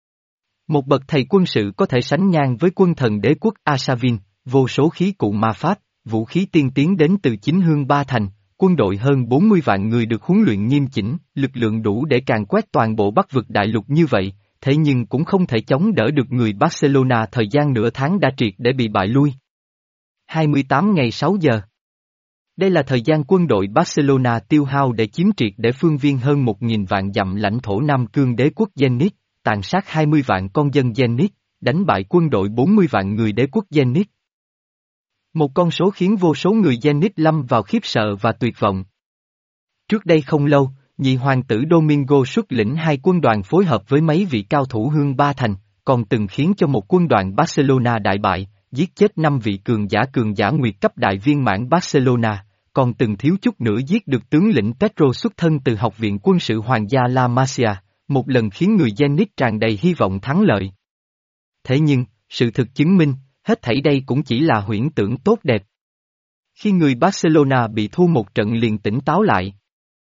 A: Một bậc thầy quân sự có thể sánh ngang với quân thần đế quốc Asavin, vô số khí cụ ma pháp, vũ khí tiên tiến đến từ chính hương ba thành, quân đội hơn bốn mươi vạn người được huấn luyện nghiêm chỉnh, lực lượng đủ để càn quét toàn bộ Bắc vực đại lục như vậy, thế nhưng cũng không thể chống đỡ được người Barcelona thời gian nửa tháng đã triệt để bị bại lui. hai mươi tám ngày sáu giờ. Đây là thời gian quân đội Barcelona tiêu hao để chiếm triệt để phương viên hơn một nghìn vạn dặm lãnh thổ Nam Cương đế quốc Zenith, tàn sát hai mươi vạn con dân Zenith, đánh bại quân đội bốn mươi vạn người đế quốc Zenith. Một con số khiến vô số người Zenith lâm vào khiếp sợ và tuyệt vọng. Trước đây không lâu, nhị hoàng tử Domingo xuất lĩnh hai quân đoàn phối hợp với mấy vị cao thủ hương ba thành, còn từng khiến cho một quân đoàn Barcelona đại bại, giết chết năm vị cường giả cường giả nguyệt cấp đại viên mãn Barcelona, còn từng thiếu chút nữa giết được tướng lĩnh Pedro xuất thân từ học viện quân sự hoàng gia La Masia, một lần khiến người Zenith tràn đầy hy vọng thắng lợi. Thế nhưng, sự thực chứng minh, hết thảy đây cũng chỉ là huyễn tưởng tốt đẹp. Khi người Barcelona bị thua một trận liền tỉnh táo lại.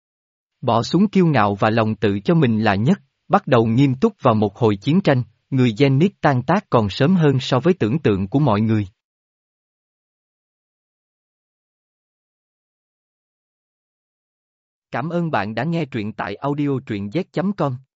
A: Bỏ xuống kiêu ngạo và lòng tự cho mình là nhất, bắt đầu nghiêm túc vào một hồi chiến tranh, người Zenith tan tác còn sớm hơn so với tưởng tượng của mọi người. Cảm ơn bạn đã nghe truyện tại audio truyện z chấm com.